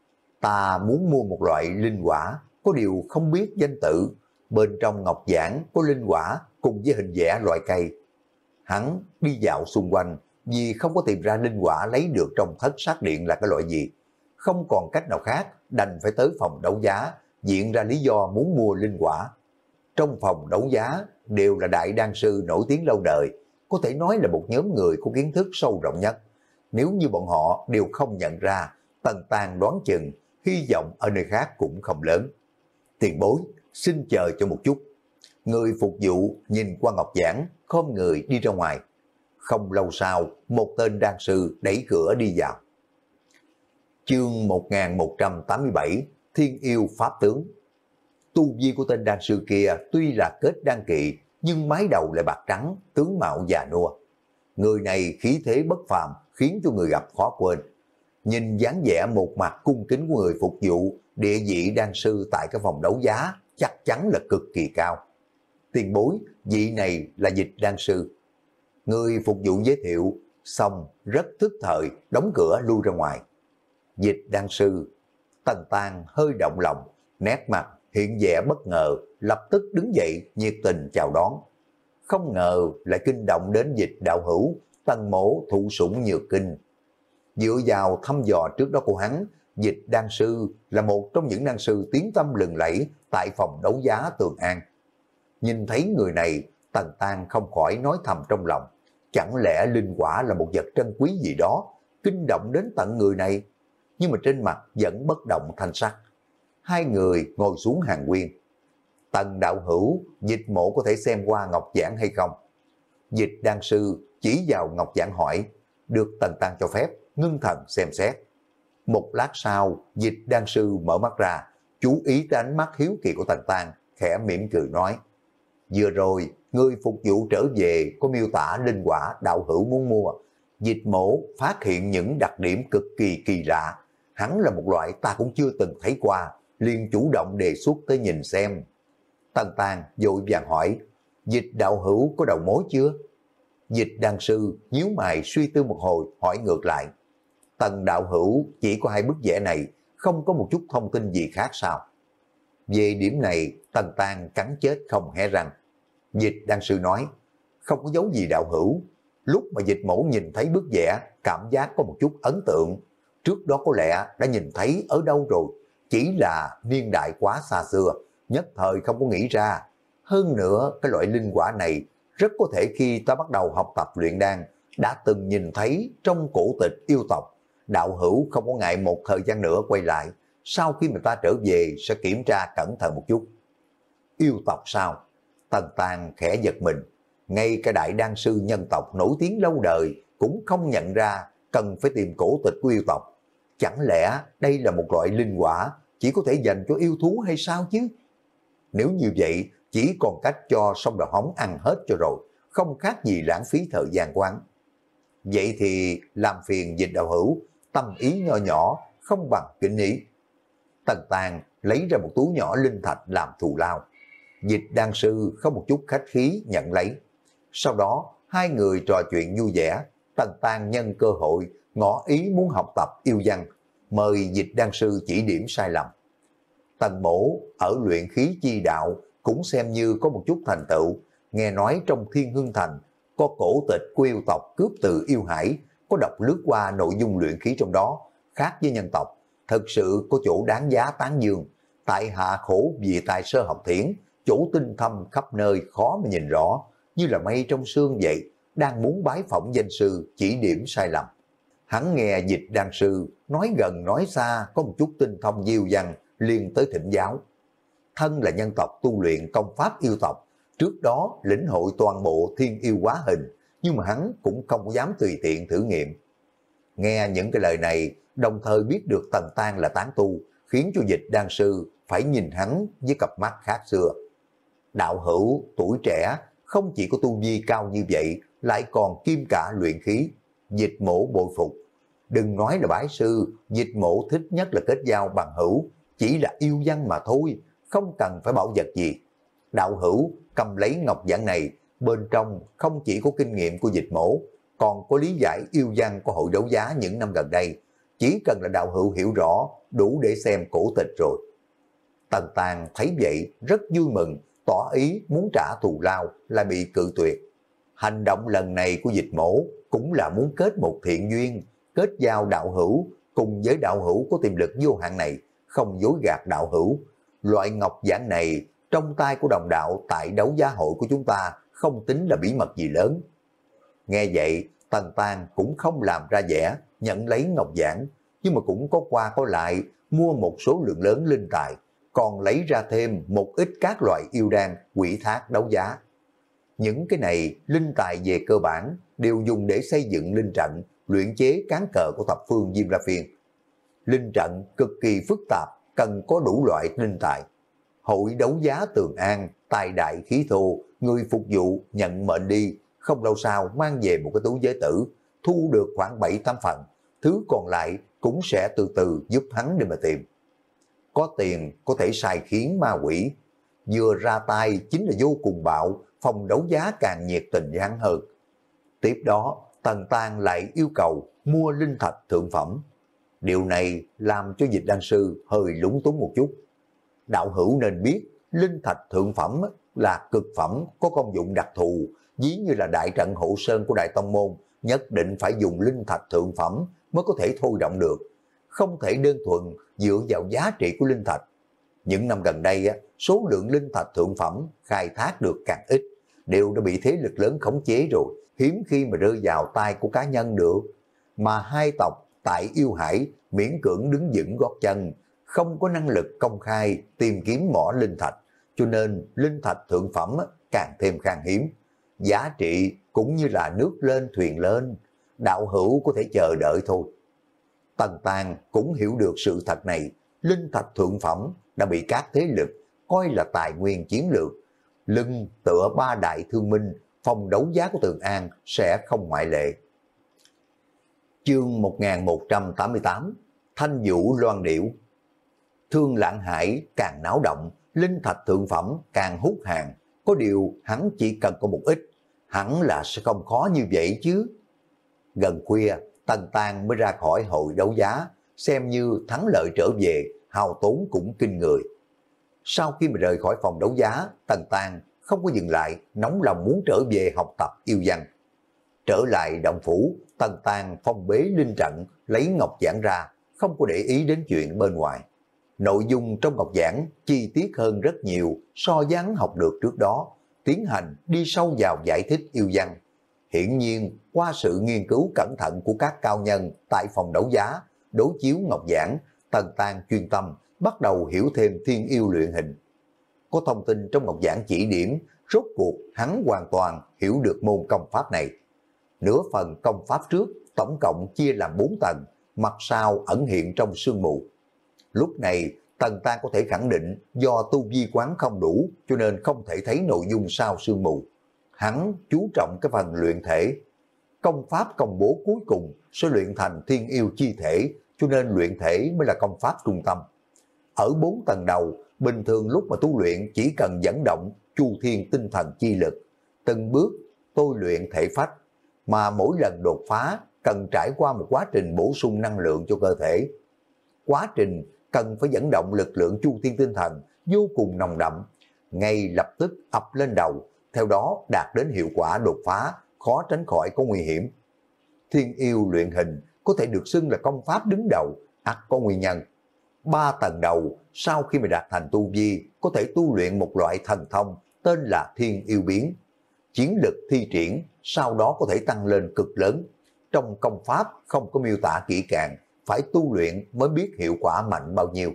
Ta muốn mua một loại linh quả, có điều không biết danh tự. Bên trong ngọc giản có linh quả cùng với hình vẽ loại cây. Hắn đi dạo xung quanh, vì không có tìm ra linh quả lấy được trong thất sát điện là cái loại gì. Không còn cách nào khác, đành phải tới phòng đấu giá, diện ra lý do muốn mua linh quả. Trong phòng đấu giá đều là đại đan sư nổi tiếng lâu đời, có thể nói là một nhóm người có kiến thức sâu rộng nhất. Nếu như bọn họ đều không nhận ra, Tần Tang đoán chừng, hy vọng ở nơi khác cũng không lớn. Tiền bối, xin chờ cho một chút. Người phục vụ nhìn qua ngọc giản, khom người đi ra ngoài. Không lâu sau, một tên đan sư đẩy cửa đi vào. Chương một nghìn một trăm tám mươi bảy, Thiên Yêu Pháp Tướng. Tu vi của tên đan sư kia tuy là kết đan kỳ, nhưng mái đầu lại bạc trắng, tướng mạo già nua. Người này khí thế bất phàm, khiến cho người gặp khó quên. Nhìn dáng vẻ một mặt cung kính của người phục vụ, địa vị đan sư tại cái phòng đấu giá chắc chắn là cực kỳ cao. Tiền bối, vị này là Dịch đan sư. Người phục vụ giới thiệu, xong rất thức thời, đóng cửa lui ra ngoài. Dịch đan sư. Tần Tang hơi động lòng, nét mặt hiện vẻ bất ngờ, lập tức đứng dậy nhiệt tình chào đón. Không ngờ lại kinh động đến Dịch đạo hữu, Tần mỗ thụ sủng nhược kinh. Dựa vào thăm dò trước đó của hắn, Dịch đan sư là một trong những đan sư tiếng tăm lừng lẫy tại phòng đấu giá Tường An. Nhìn thấy người này, Tần Tang không khỏi nói thầm trong lòng, chẳng lẽ linh quả là một vật trân quý gì đó, kinh động đến tận người này. Nhưng mà trên mặt vẫn bất động thanh sắc. Hai người ngồi xuống hàng nguyên. Tần đạo hữu, Dịch mộ có thể xem qua ngọc giản hay không? Dịch đan sư chỉ vào ngọc giản hỏi, được Tần Tang cho phép, ngưng thần xem xét. Một lát sau, Dịch đan sư mở mắt ra, chú ý tới ánh mắt hiếu kỳ của Tần Tang, khẽ mỉm cười nói, vừa rồi, người phục vụ trở về có miêu tả linh quả đạo hữu muốn mua. Dịch mổ phát hiện những đặc điểm cực kỳ kỳ lạ, hắn là một loại ta cũng chưa từng thấy qua, liền chủ động đề xuất tới nhìn xem. Tần Tang vội vàng hỏi, Dịch đạo hữu có đầu mối chưa? Dịch đan sư nhíu mày suy tư một hồi, hỏi ngược lại. Tần đạo hữu chỉ có hai bức vẽ này, không có một chút thông tin gì khác sao? Về điểm này, Tần Tang cắn chết không hé răng. Dịch đan sư nói, không có dấu gì đạo hữu. Lúc mà dịch mổ nhìn thấy bức vẽ, cảm giác có một chút ấn tượng. Trước đó có lẽ đã nhìn thấy ở đâu rồi, chỉ là niên đại quá xa xưa, nhất thời không có nghĩ ra. Hơn nữa, cái loại linh quả này rất có thể khi ta bắt đầu học tập luyện đan, đã từng nhìn thấy trong cổ tịch yêu tộc. Đạo hữu không có ngại một thời gian nữa quay lại, sau khi người ta trở về sẽ kiểm tra cẩn thận một chút. Yêu tộc sao? Tần Tang khẽ giật mình, ngay cả đại đan sư nhân tộc nổi tiếng lâu đời cũng không nhận ra cần phải tìm cổ tịch của yêu tộc. Chẳng lẽ đây là một loại linh quả chỉ có thể dành cho yêu thú hay sao chứ? Nếu như vậy, chỉ còn cách cho sông Đào Hóng ăn hết cho rồi, không khác gì lãng phí thời gian quán. Vậy thì làm phiền Dịch đạo hữu, tâm ý nho nhỏ, không bằng kính ý. Tần Tang lấy ra một túi nhỏ linh thạch làm thù lao. Dịch đan sư không một chút khách khí nhận lấy. Sau đó, hai người trò chuyện vui vẻ, Tần Tang nhân cơ hội ngỏ ý muốn học tập yêu văn, mời Dịch đan sư chỉ điểm sai lầm. Tần Mỗ ở luyện khí chi đạo cũng xem như có một chút thành tựu, nghe nói trong Thiên Hương Thành có cổ tịch của yêu tộc cướp từ yêu hải, có đọc lướt qua nội dung luyện khí trong đó, khác với nhân tộc, thật sự có chỗ đáng giá tán dương. Tại hạ khổ vì tài sơ học thiển, chỗ tinh thâm khắp nơi khó mà nhìn rõ, như là mây trong sương vậy, đang muốn bái phỏng danh sư chỉ điểm sai lầm. Hắn nghe Dịch đan sư nói gần nói xa có một chút tinh thông diêu văn, liền tới thỉnh giáo. Thân là nhân tộc tu luyện công pháp yêu tộc, trước đó lĩnh hội toàn bộ thiên yêu hóa hình, nhưng mà hắn cũng không dám tùy tiện thử nghiệm. Nghe những cái lời này, đồng thời biết được Tần Tang là tán tu, khiến cho Dịch đan sư phải nhìn hắn với cặp mắt khác xưa. Đạo hữu tuổi trẻ, không chỉ có tu vi cao như vậy, lại còn kim cả luyện khí. Dịch mổ bội phục. Đừng nói là bái sư, Dịch mổ thích nhất là kết giao bằng hữu, chỉ là yêu văn mà thôi, không cần phải bảo vật gì. Đạo hữu cầm lấy ngọc giản này, bên trong không chỉ có kinh nghiệm của Dịch mổ, còn có lý giải yêu văn của hội đấu giá những năm gần đây. Chỉ cần là đạo hữu hiểu rõ, đủ để xem cổ tịch rồi. Tần Tang thấy vậy rất vui mừng, tỏ ý muốn trả thù lao, lại bị cự tuyệt. Hành động lần này của Dịch mổ cũng là muốn kết một thiện duyên, kết giao đạo hữu, cùng với đạo hữu có tiềm lực vô hạn này, không dối gạt đạo hữu. Loại ngọc giản này trong tay của đồng đạo tại đấu giá hội của chúng ta không tính là bí mật gì lớn. Nghe vậy, Tần Tang cũng không làm ra vẻ, nhận lấy ngọc giản, nhưng mà cũng có qua có lại mua một số lượng lớn linh tài, còn lấy ra thêm một ít các loại yêu đan quỷ thác đấu giá. Những cái này linh tài về cơ bản đều dùng để xây dựng linh trận, luyện chế cán cờ của thập phương Diêm La Phiên. Linh trận cực kỳ phức tạp, cần có đủ loại linh tài. Hội đấu giá Tường An, tài đại khí thô, người phục vụ nhận mệnh đi, không lâu sau mang về một cái túi giới tử, thu được khoảng bảy tám phần, thứ còn lại cũng sẽ từ từ giúp hắn để mà tìm. Có tiền có thể sai khiến ma quỷ, vừa ra tay chính là vô cùng bạo, phòng đấu giá càng nhiệt tình với hắn hơn. Tiếp đó, Tần Tang lại yêu cầu mua linh thạch thượng phẩm. Điều này làm cho Dịch đan sư hơi lúng túng một chút. Đạo hữu nên biết, linh thạch thượng phẩm là cực phẩm, có công dụng đặc thù, ví như là đại trận hộ sơn của Đại Tông Môn, nhất định phải dùng linh thạch thượng phẩm mới có thể thôi động được, không thể đơn thuần dựa vào giá trị của linh thạch. Những năm gần đây, số lượng linh thạch thượng phẩm khai thác được càng ít, đều đã bị thế lực lớn khống chế rồi, hiếm khi mà rơi vào tay của cá nhân được. Mà hai tộc tại yêu hải miễn cưỡng đứng vững gót chân, không có năng lực công khai tìm kiếm mỏ linh thạch, cho nên linh thạch thượng phẩm càng thêm khan hiếm. Giá trị cũng như là nước lên thuyền lên, đạo hữu có thể chờ đợi thôi. Tần Tang cũng hiểu được sự thật này, linh thạch thượng phẩm đã bị các thế lực coi là tài nguyên chiến lược. Lưng tựa ba đại thương minh, phòng đấu giá của Tường An sẽ không ngoại lệ. Chương một nghìn một trăm tám mươi tám, Thanh Vũ Loan Điểu. Thương Lãng Hải càng náo động, linh thạch thượng phẩm càng hút hàng, có điều hắn chỉ cần có một ít, hẳn là sẽ không khó như vậy chứ. Gần khuya, Tần Tang mới ra khỏi hội đấu giá, xem như thắng lợi trở về, hao tốn cũng kinh người. Sau khi mà rời khỏi phòng đấu giá, Tần Tang không có dừng lại, nóng lòng muốn trở về học tập yêu văn. Trở lại động phủ, Tần Tang phong bế linh trận, lấy ngọc giản ra, không có để ý đến chuyện bên ngoài. Nội dung trong ngọc giản chi tiết hơn rất nhiều so với hắn học được trước đó, tiến hành đi sâu vào giải thích yêu văn. Hiển nhiên, qua sự nghiên cứu cẩn thận của các cao nhân tại phòng đấu giá, đối chiếu ngọc giản, Tần Tang chuyên tâm, bắt đầu hiểu thêm thiên yêu luyện hình. Có thông tin trong ngọc giản chỉ điểm, rốt cuộc hắn hoàn toàn hiểu được môn công pháp này. Nửa phần công pháp trước, tổng cộng chia làm bốn tầng, mặt sau ẩn hiện trong sương mù. Lúc này, Tần Tang có thể khẳng định do tu vi quán không đủ, cho nên không thể thấy nội dung sau sương mù. Hắn chú trọng cái phần luyện thể. Công pháp công bố cuối cùng sẽ luyện thành thiên yêu chi thể, cho nên luyện thể mới là công pháp trung tâm. Ở bốn tầng đầu, bình thường lúc mà tu luyện chỉ cần dẫn động chu thiên tinh thần chi lực, từng bước tôi luyện thể phách, mà mỗi lần đột phá cần trải qua một quá trình bổ sung năng lượng cho cơ thể. Quá trình cần phải dẫn động lực lượng chu thiên tinh thần vô cùng nồng đậm, ngay lập tức ập lên đầu, theo đó đạt đến hiệu quả đột phá, khó tránh khỏi có nguy hiểm. Thiên yêu luyện hình có thể được xưng là công pháp đứng đầu, ắt có nguyên nhân. Ba tầng đầu, sau khi mà đạt thành tu vi, có thể tu luyện một loại thần thông tên là thiên yêu biến. Chiến lực thi triển, sau đó có thể tăng lên cực lớn. Trong công pháp không có miêu tả kỹ càng, phải tu luyện mới biết hiệu quả mạnh bao nhiêu.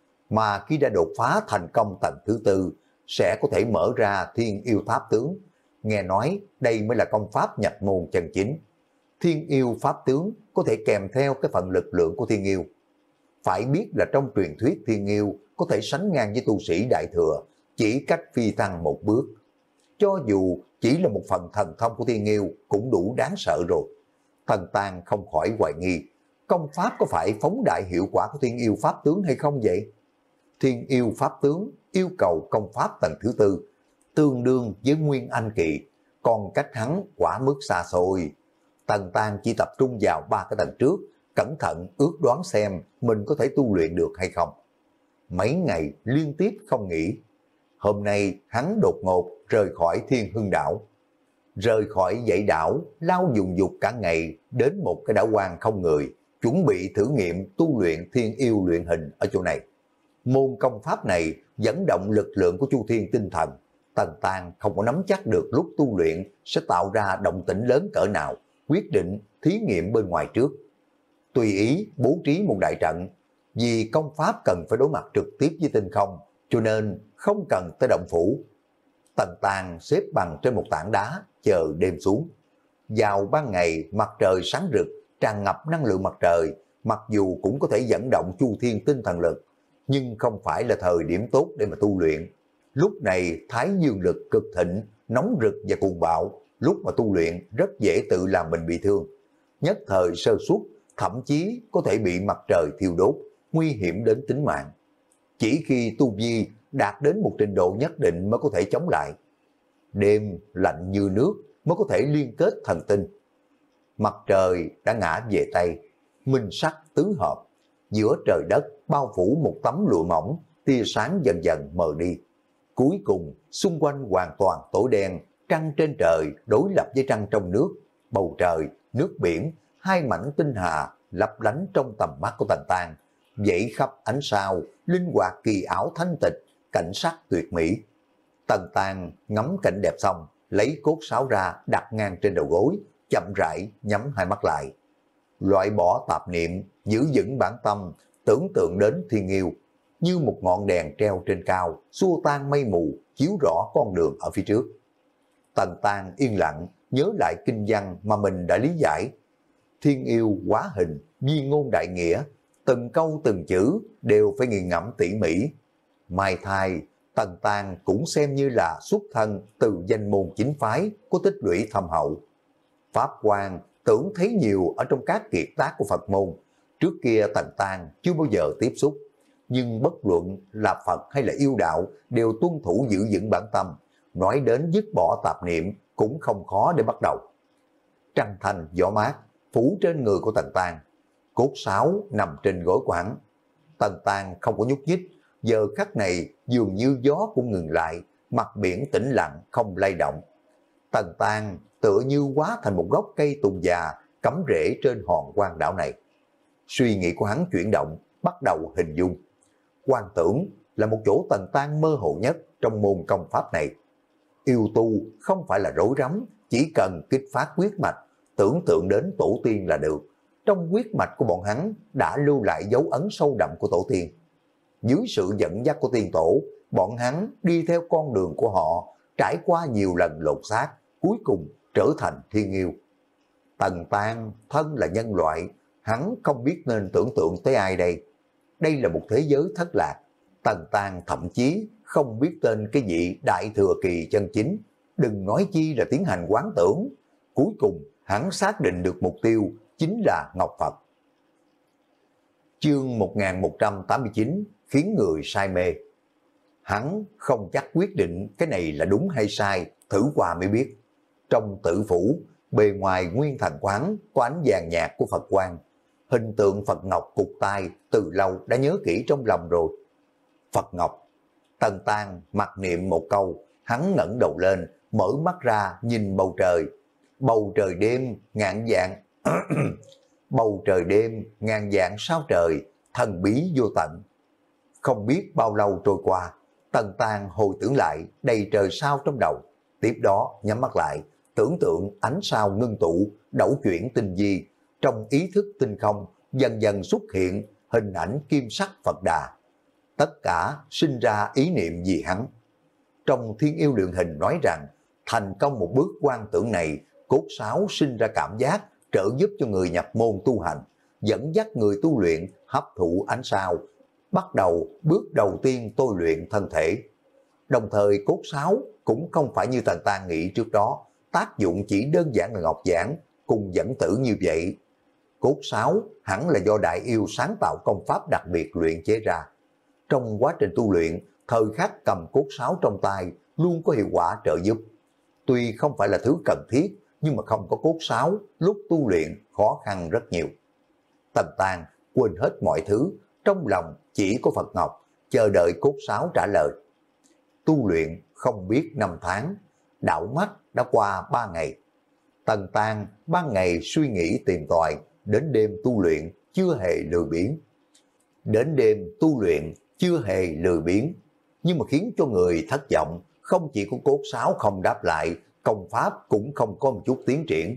Mà khi đã đột phá thành công tầng thứ tư, sẽ có thể mở ra thiên yêu pháp tướng. Nghe nói đây mới là công pháp nhập môn chân chính. Thiên yêu pháp tướng có thể kèm theo cái phần lực lượng của thiên yêu. Phải biết là trong truyền thuyết thiên yêu có thể sánh ngang với tu sĩ đại thừa, chỉ cách phi thăng một bước. Cho dù chỉ là một phần thần thông của thiên yêu cũng đủ đáng sợ rồi. Tần Tang không khỏi hoài nghi, công pháp có phải phóng đại hiệu quả của thiên yêu pháp tướng hay không vậy? Thiên yêu pháp tướng yêu cầu công pháp tầng thứ tư, tương đương với Nguyên Anh kỳ, còn cách hắn quả mức xa xôi. Tần Tang chỉ tập trung vào ba cái tầng trước, cẩn thận ước đoán xem mình có thể tu luyện được hay không. Mấy ngày liên tiếp không nghỉ, hôm nay hắn đột ngột rời khỏi Thiên Hưng đảo. Rời khỏi dãy đảo, lao dùng dục cả ngày đến một cái đảo hoang không người, chuẩn bị thử nghiệm tu luyện thiên yêu luyện hình ở chỗ này. Môn công pháp này dẫn động lực lượng của chu thiên tinh thần. Tần Tang không có nắm chắc được lúc tu luyện sẽ tạo ra động tĩnh lớn cỡ nào, quyết định thí nghiệm bên ngoài trước. Tùy ý bố trí một đại trận, vì công pháp cần phải đối mặt trực tiếp với tinh không, cho nên không cần tới động phủ. Tần Tang xếp bằng trên một tảng đá, chờ đêm xuống. Vào ban ngày, mặt trời sáng rực, tràn ngập năng lượng mặt trời, mặc dù cũng có thể dẫn động chu thiên tinh thần lực, nhưng không phải là thời điểm tốt để mà tu luyện. Lúc này thái dương lực cực thịnh, nóng rực và cuồng bạo, lúc mà tu luyện rất dễ tự làm mình bị thương. Nhất thời sơ suất, thậm chí có thể bị mặt trời thiêu đốt, nguy hiểm đến tính mạng. Chỉ khi tu vi đạt đến một trình độ nhất định mới có thể chống lại. Đêm lạnh như nước mới có thể liên kết thần tinh. Mặt trời đã ngã về Tây, minh sắc tứ hợp, giữa trời đất bao phủ một tấm lụa mỏng, tia sáng dần dần mờ đi. Cuối cùng, xung quanh hoàn toàn tối đen, trăng trên trời đối lập với trăng trong nước, bầu trời, nước biển, hai mảnh tinh hà lấp lánh trong tầm mắt của Tần Tang, dậy khắp ánh sao, linh hoạt kỳ ảo thanh tịch, cảnh sắc tuyệt mỹ. Tần Tang ngắm cảnh đẹp xong, lấy cốt sáo ra đặt ngang trên đầu gối, chậm rãi nhắm hai mắt lại. Loại bỏ tạp niệm, giữ vững bản tâm, tưởng tượng đến thiên yêu, như một ngọn đèn treo trên cao, xua tan mây mù, chiếu rõ con đường ở phía trước. Tần Tang yên lặng, nhớ lại kinh văn mà mình đã lý giải. Thiên yêu hóa hình, vi ngôn đại nghĩa, từng câu từng chữ đều phải nghiền ngẫm tỉ mỉ. Mai thai, Tần Tang cũng xem như là xuất thân từ danh môn chính phái, có tích lũy thâm hậu. Pháp quan tưởng thấy nhiều ở trong các kiệt tác của Phật môn. Trước kia Tần Tang chưa bao giờ tiếp xúc, nhưng bất luận là Phật hay là yêu đạo đều tuân thủ giữ vững bản tâm. Nói đến dứt bỏ tạp niệm cũng không khó để bắt đầu. Trăng thanh gió mát phủ trên người của Tần Tang, cốt sáo nằm trên gối của hắn. Tần Tang không có nhúc nhích, giờ khắc này dường như gió cũng ngừng lại, mặt biển tĩnh lặng không lay động. Tần Tang tựa như hóa thành một gốc cây tùng già cắm rễ trên hòn quang đảo này. Suy nghĩ của hắn chuyển động, bắt đầu hình dung. Quan tưởng là một chỗ Tần Tang mơ hồ nhất trong môn công pháp này. Yêu tu không phải là rối rắm, chỉ cần kích phát huyết mạch, tưởng tượng đến tổ tiên là được. Trong huyết mạch của bọn hắn đã lưu lại dấu ấn sâu đậm của tổ tiên. Dưới sự dẫn dắt của tiên tổ, bọn hắn đi theo con đường của họ, trải qua nhiều lần lột xác, cuối cùng trở thành thiên yêu. Tần Tang thân là nhân loại, hắn không biết nên tưởng tượng tới ai đây. Đây là một thế giới thất lạc. Tần Tang thậm chí không biết tên cái vị đại thừa kỳ chân chính, đừng nói chi là tiến hành quán tưởng. Cuối cùng hắn xác định được mục tiêu chính là Ngọc Phật. Chương một nghìn một trăm tám mươi chín khiến người say mê. Hắn không chắc quyết định cái này là đúng hay sai, thử qua mới biết. Trong tử phủ, bề ngoài nguyên thần quán có ánh vàng nhạt của Phật quang. Hình tượng Phật Ngọc cục tai từ lâu đã nhớ kỹ trong lòng rồi. Phật Ngọc. Tần Tang mặc niệm một câu, hắn ngẩng đầu lên, mở mắt ra nhìn bầu trời. Bầu trời đêm ngàn vạn bầu trời đêm ngàn vạn sao trời, thần bí vô tận. Không biết bao lâu trôi qua, Tần Tang hồi tưởng lại đầy trời sao trong đầu. Tiếp đó nhắm mắt lại, tưởng tượng ánh sao ngưng tụ, đẩu chuyển tinh di. Trong ý thức tinh không dần dần xuất hiện hình ảnh kim sắc Phật Đà. Tất cả sinh ra ý niệm vì hắn. Trong Thiên Yêu Luyện Hình nói rằng, thành công một bước quan tưởng này, cốt sáo sinh ra cảm giác trợ giúp cho người nhập môn tu hành, dẫn dắt người tu luyện hấp thụ ánh sao, bắt đầu bước đầu tiên tôi luyện thân thể. Đồng thời cốt sáo cũng không phải như Tần Tang nghĩ trước đó, tác dụng chỉ đơn giản là ngọc giản, cùng dẫn tử như vậy. Cốt sáo hẳn là do đại yêu sáng tạo công pháp đặc biệt luyện chế ra. Trong quá trình tu luyện, thời khắc cầm cốt sáo trong tay luôn có hiệu quả trợ giúp. Tuy không phải là thứ cần thiết, nhưng mà không có cốt sáo, lúc tu luyện khó khăn rất nhiều. Tần Tang quên hết mọi thứ, trong lòng chỉ có Phật Ngọc, chờ đợi cốt sáo trả lời. Tu luyện không biết năm tháng, đảo mắt đã qua ba ngày. Tần Tang ban ngày suy nghĩ tìm tòi, đến đêm tu luyện chưa hề lười biếng. Đến đêm tu luyện chưa hề lười biếng, nhưng mà khiến cho người thất vọng, không chỉ có cốt sáo không đáp lại, công pháp cũng không có một chút tiến triển.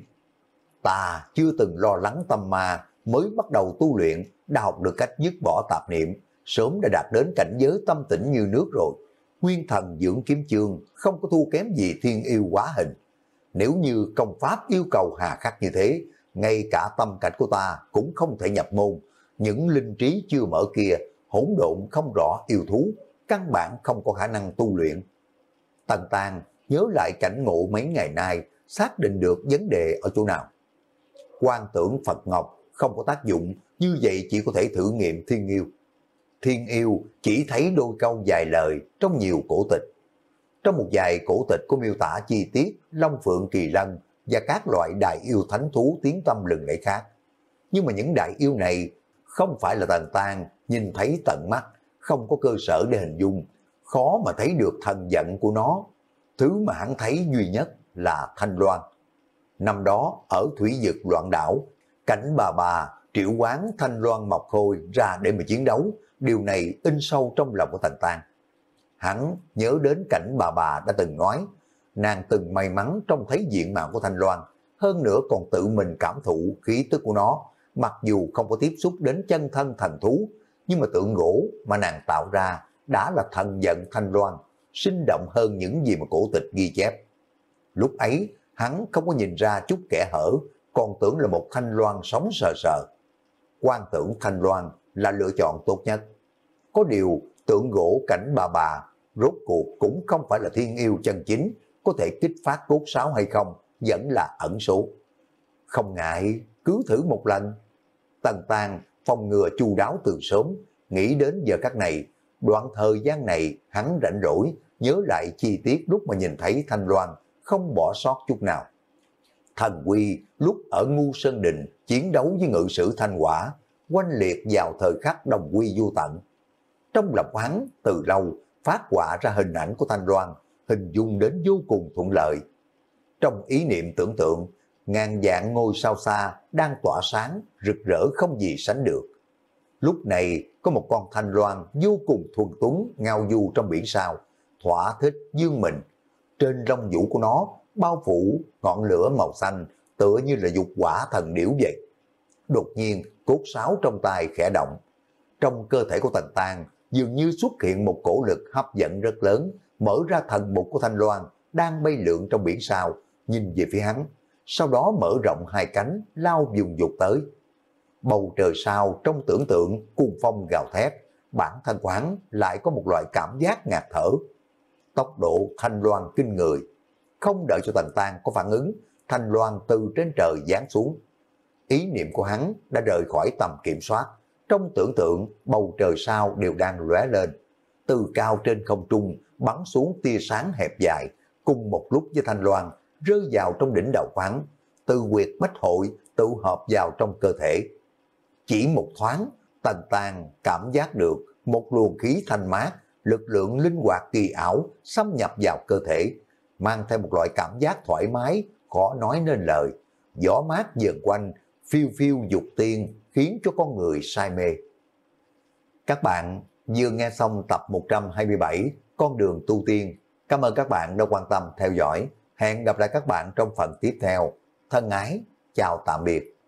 Ta chưa từng lo lắng tâm ma, mới bắt đầu tu luyện, đã học được cách dứt bỏ tạp niệm, sớm đã đạt đến cảnh giới tâm tĩnh như nước rồi. Nguyên thần dưỡng kiếm chương không có thua kém gì thiên yêu hóa hình. Nếu như công pháp yêu cầu hà khắc như thế, ngay cả tâm cảnh của ta cũng không thể nhập môn. Những linh trí chưa mở kia, hỗn độn không rõ yêu thú, căn bản không có khả năng tu luyện. Tần Tang nhớ lại cảnh ngộ mấy ngày nay, xác định được vấn đề ở chỗ nào. Quan tưởng Phật Ngọc không có tác dụng, như vậy chỉ có thể thử nghiệm thiên yêu. Thiên yêu chỉ thấy đôi câu vài lời trong nhiều cổ tịch. Trong một vài cổ tịch có miêu tả chi tiết Long Phượng Kỳ Lân và các loại đại yêu thánh thú tiếng tâm lừng lẫy khác. Nhưng mà những đại yêu này không phải là Tần Tang nhìn thấy tận mắt, không có cơ sở để hình dung, khó mà thấy được thần giận của nó. Thứ mà hắn thấy duy nhất là Thanh Loan. Năm đó ở thủy vực loạn đảo, cảnh bà bà triệu hoán Thanh Loan Mộc Khôi ra để mà chiến đấu, điều này in sâu trong lòng của Tần Tang. Hắn nhớ đến cảnh bà bà đã từng nói, nàng từng may mắn trông thấy diện mạo của Thanh Loan, hơn nữa còn tự mình cảm thụ khí tức của nó, mặc dù không có tiếp xúc đến chân thân thần thú, nhưng mà tượng gỗ mà nàng tạo ra đã là thần giận Thanh Loan, sinh động hơn những gì mà cổ tịch ghi chép. Lúc ấy, hắn không có nhìn ra chút kẽ hở, còn tưởng là một Thanh Loan sống sờ sờ. Quan tưởng Thanh Loan là lựa chọn tốt nhất. Có điều, tượng gỗ cảnh bà bà, rốt cuộc cũng không phải là thiên yêu chân chính, có thể kích phát cốt sáo hay không, vẫn là ẩn số. Không ngại, cứ thử một lần. Tần Tang phòng ngừa chu đáo từ sớm, nghĩ đến giờ các này, đoạn thời gian này hắn rảnh rỗi, nhớ lại chi tiết lúc mà nhìn thấy Thanh Loan, không bỏ sót chút nào. Thần Quy lúc ở Ngu Sơn Đình chiến đấu với ngự sử Thanh Quả, oanh liệt vào thời khắc đồng quy vô tận. Trong lòng hắn từ lâu phát họa ra hình ảnh của Thanh Loan, hình dung đến vô cùng thuận lợi. Trong ý niệm tưởng tượng, ngàn vạn ngôi sao xa đang tỏa sáng, rực rỡ không gì sánh được. Lúc này có một con thanh loan vô cùng thuần tuấn ngao du trong biển sao, thỏa thích dương mình. Trên lông vũ của nó bao phủ ngọn lửa màu xanh, tựa như là dục hỏa thần điểu vậy. Đột nhiên cốt sáo trong tay khẽ động. Trong cơ thể của Tần Tang dường như xuất hiện một cổ lực hấp dẫn rất lớn, mở ra thần mục của thanh loan đang bay lượn trong biển sao, nhìn về phía hắn, sau đó mở rộng hai cánh lao vùng dục tới. Bầu trời sao trong tưởng tượng cuồng phong gào thét, bản thân quán lại có một loại cảm giác ngạt thở. Tốc độ thanh loan kinh người, không đợi cho Tần Tang có phản ứng, thanh loan từ trên trời giáng xuống. Ý niệm của hắn đã rời khỏi tầm kiểm soát, trong tưởng tượng bầu trời sao đều đang lóe lên. Từ cao trên không trung bắn xuống tia sáng hẹp dài, cùng một lúc với thanh loan rơi vào trong đỉnh đầu quán, từ huyệt bách hội tụ hợp vào trong cơ thể. Chỉ một thoáng, Tần Tang cảm giác được một luồng khí thanh mát, lực lượng linh hoạt kỳ ảo xâm nhập vào cơ thể, mang theo một loại cảm giác thoải mái, khó nói nên lời. Gió mát dần quanh, phiêu phiêu dục tiên, khiến cho con người say mê. Các bạn vừa nghe xong tập một trăm hai mươi bảy Con đường tu tiên. Cảm ơn các bạn đã quan tâm theo dõi. Hẹn gặp lại các bạn trong phần tiếp theo. Thân ái, chào tạm biệt.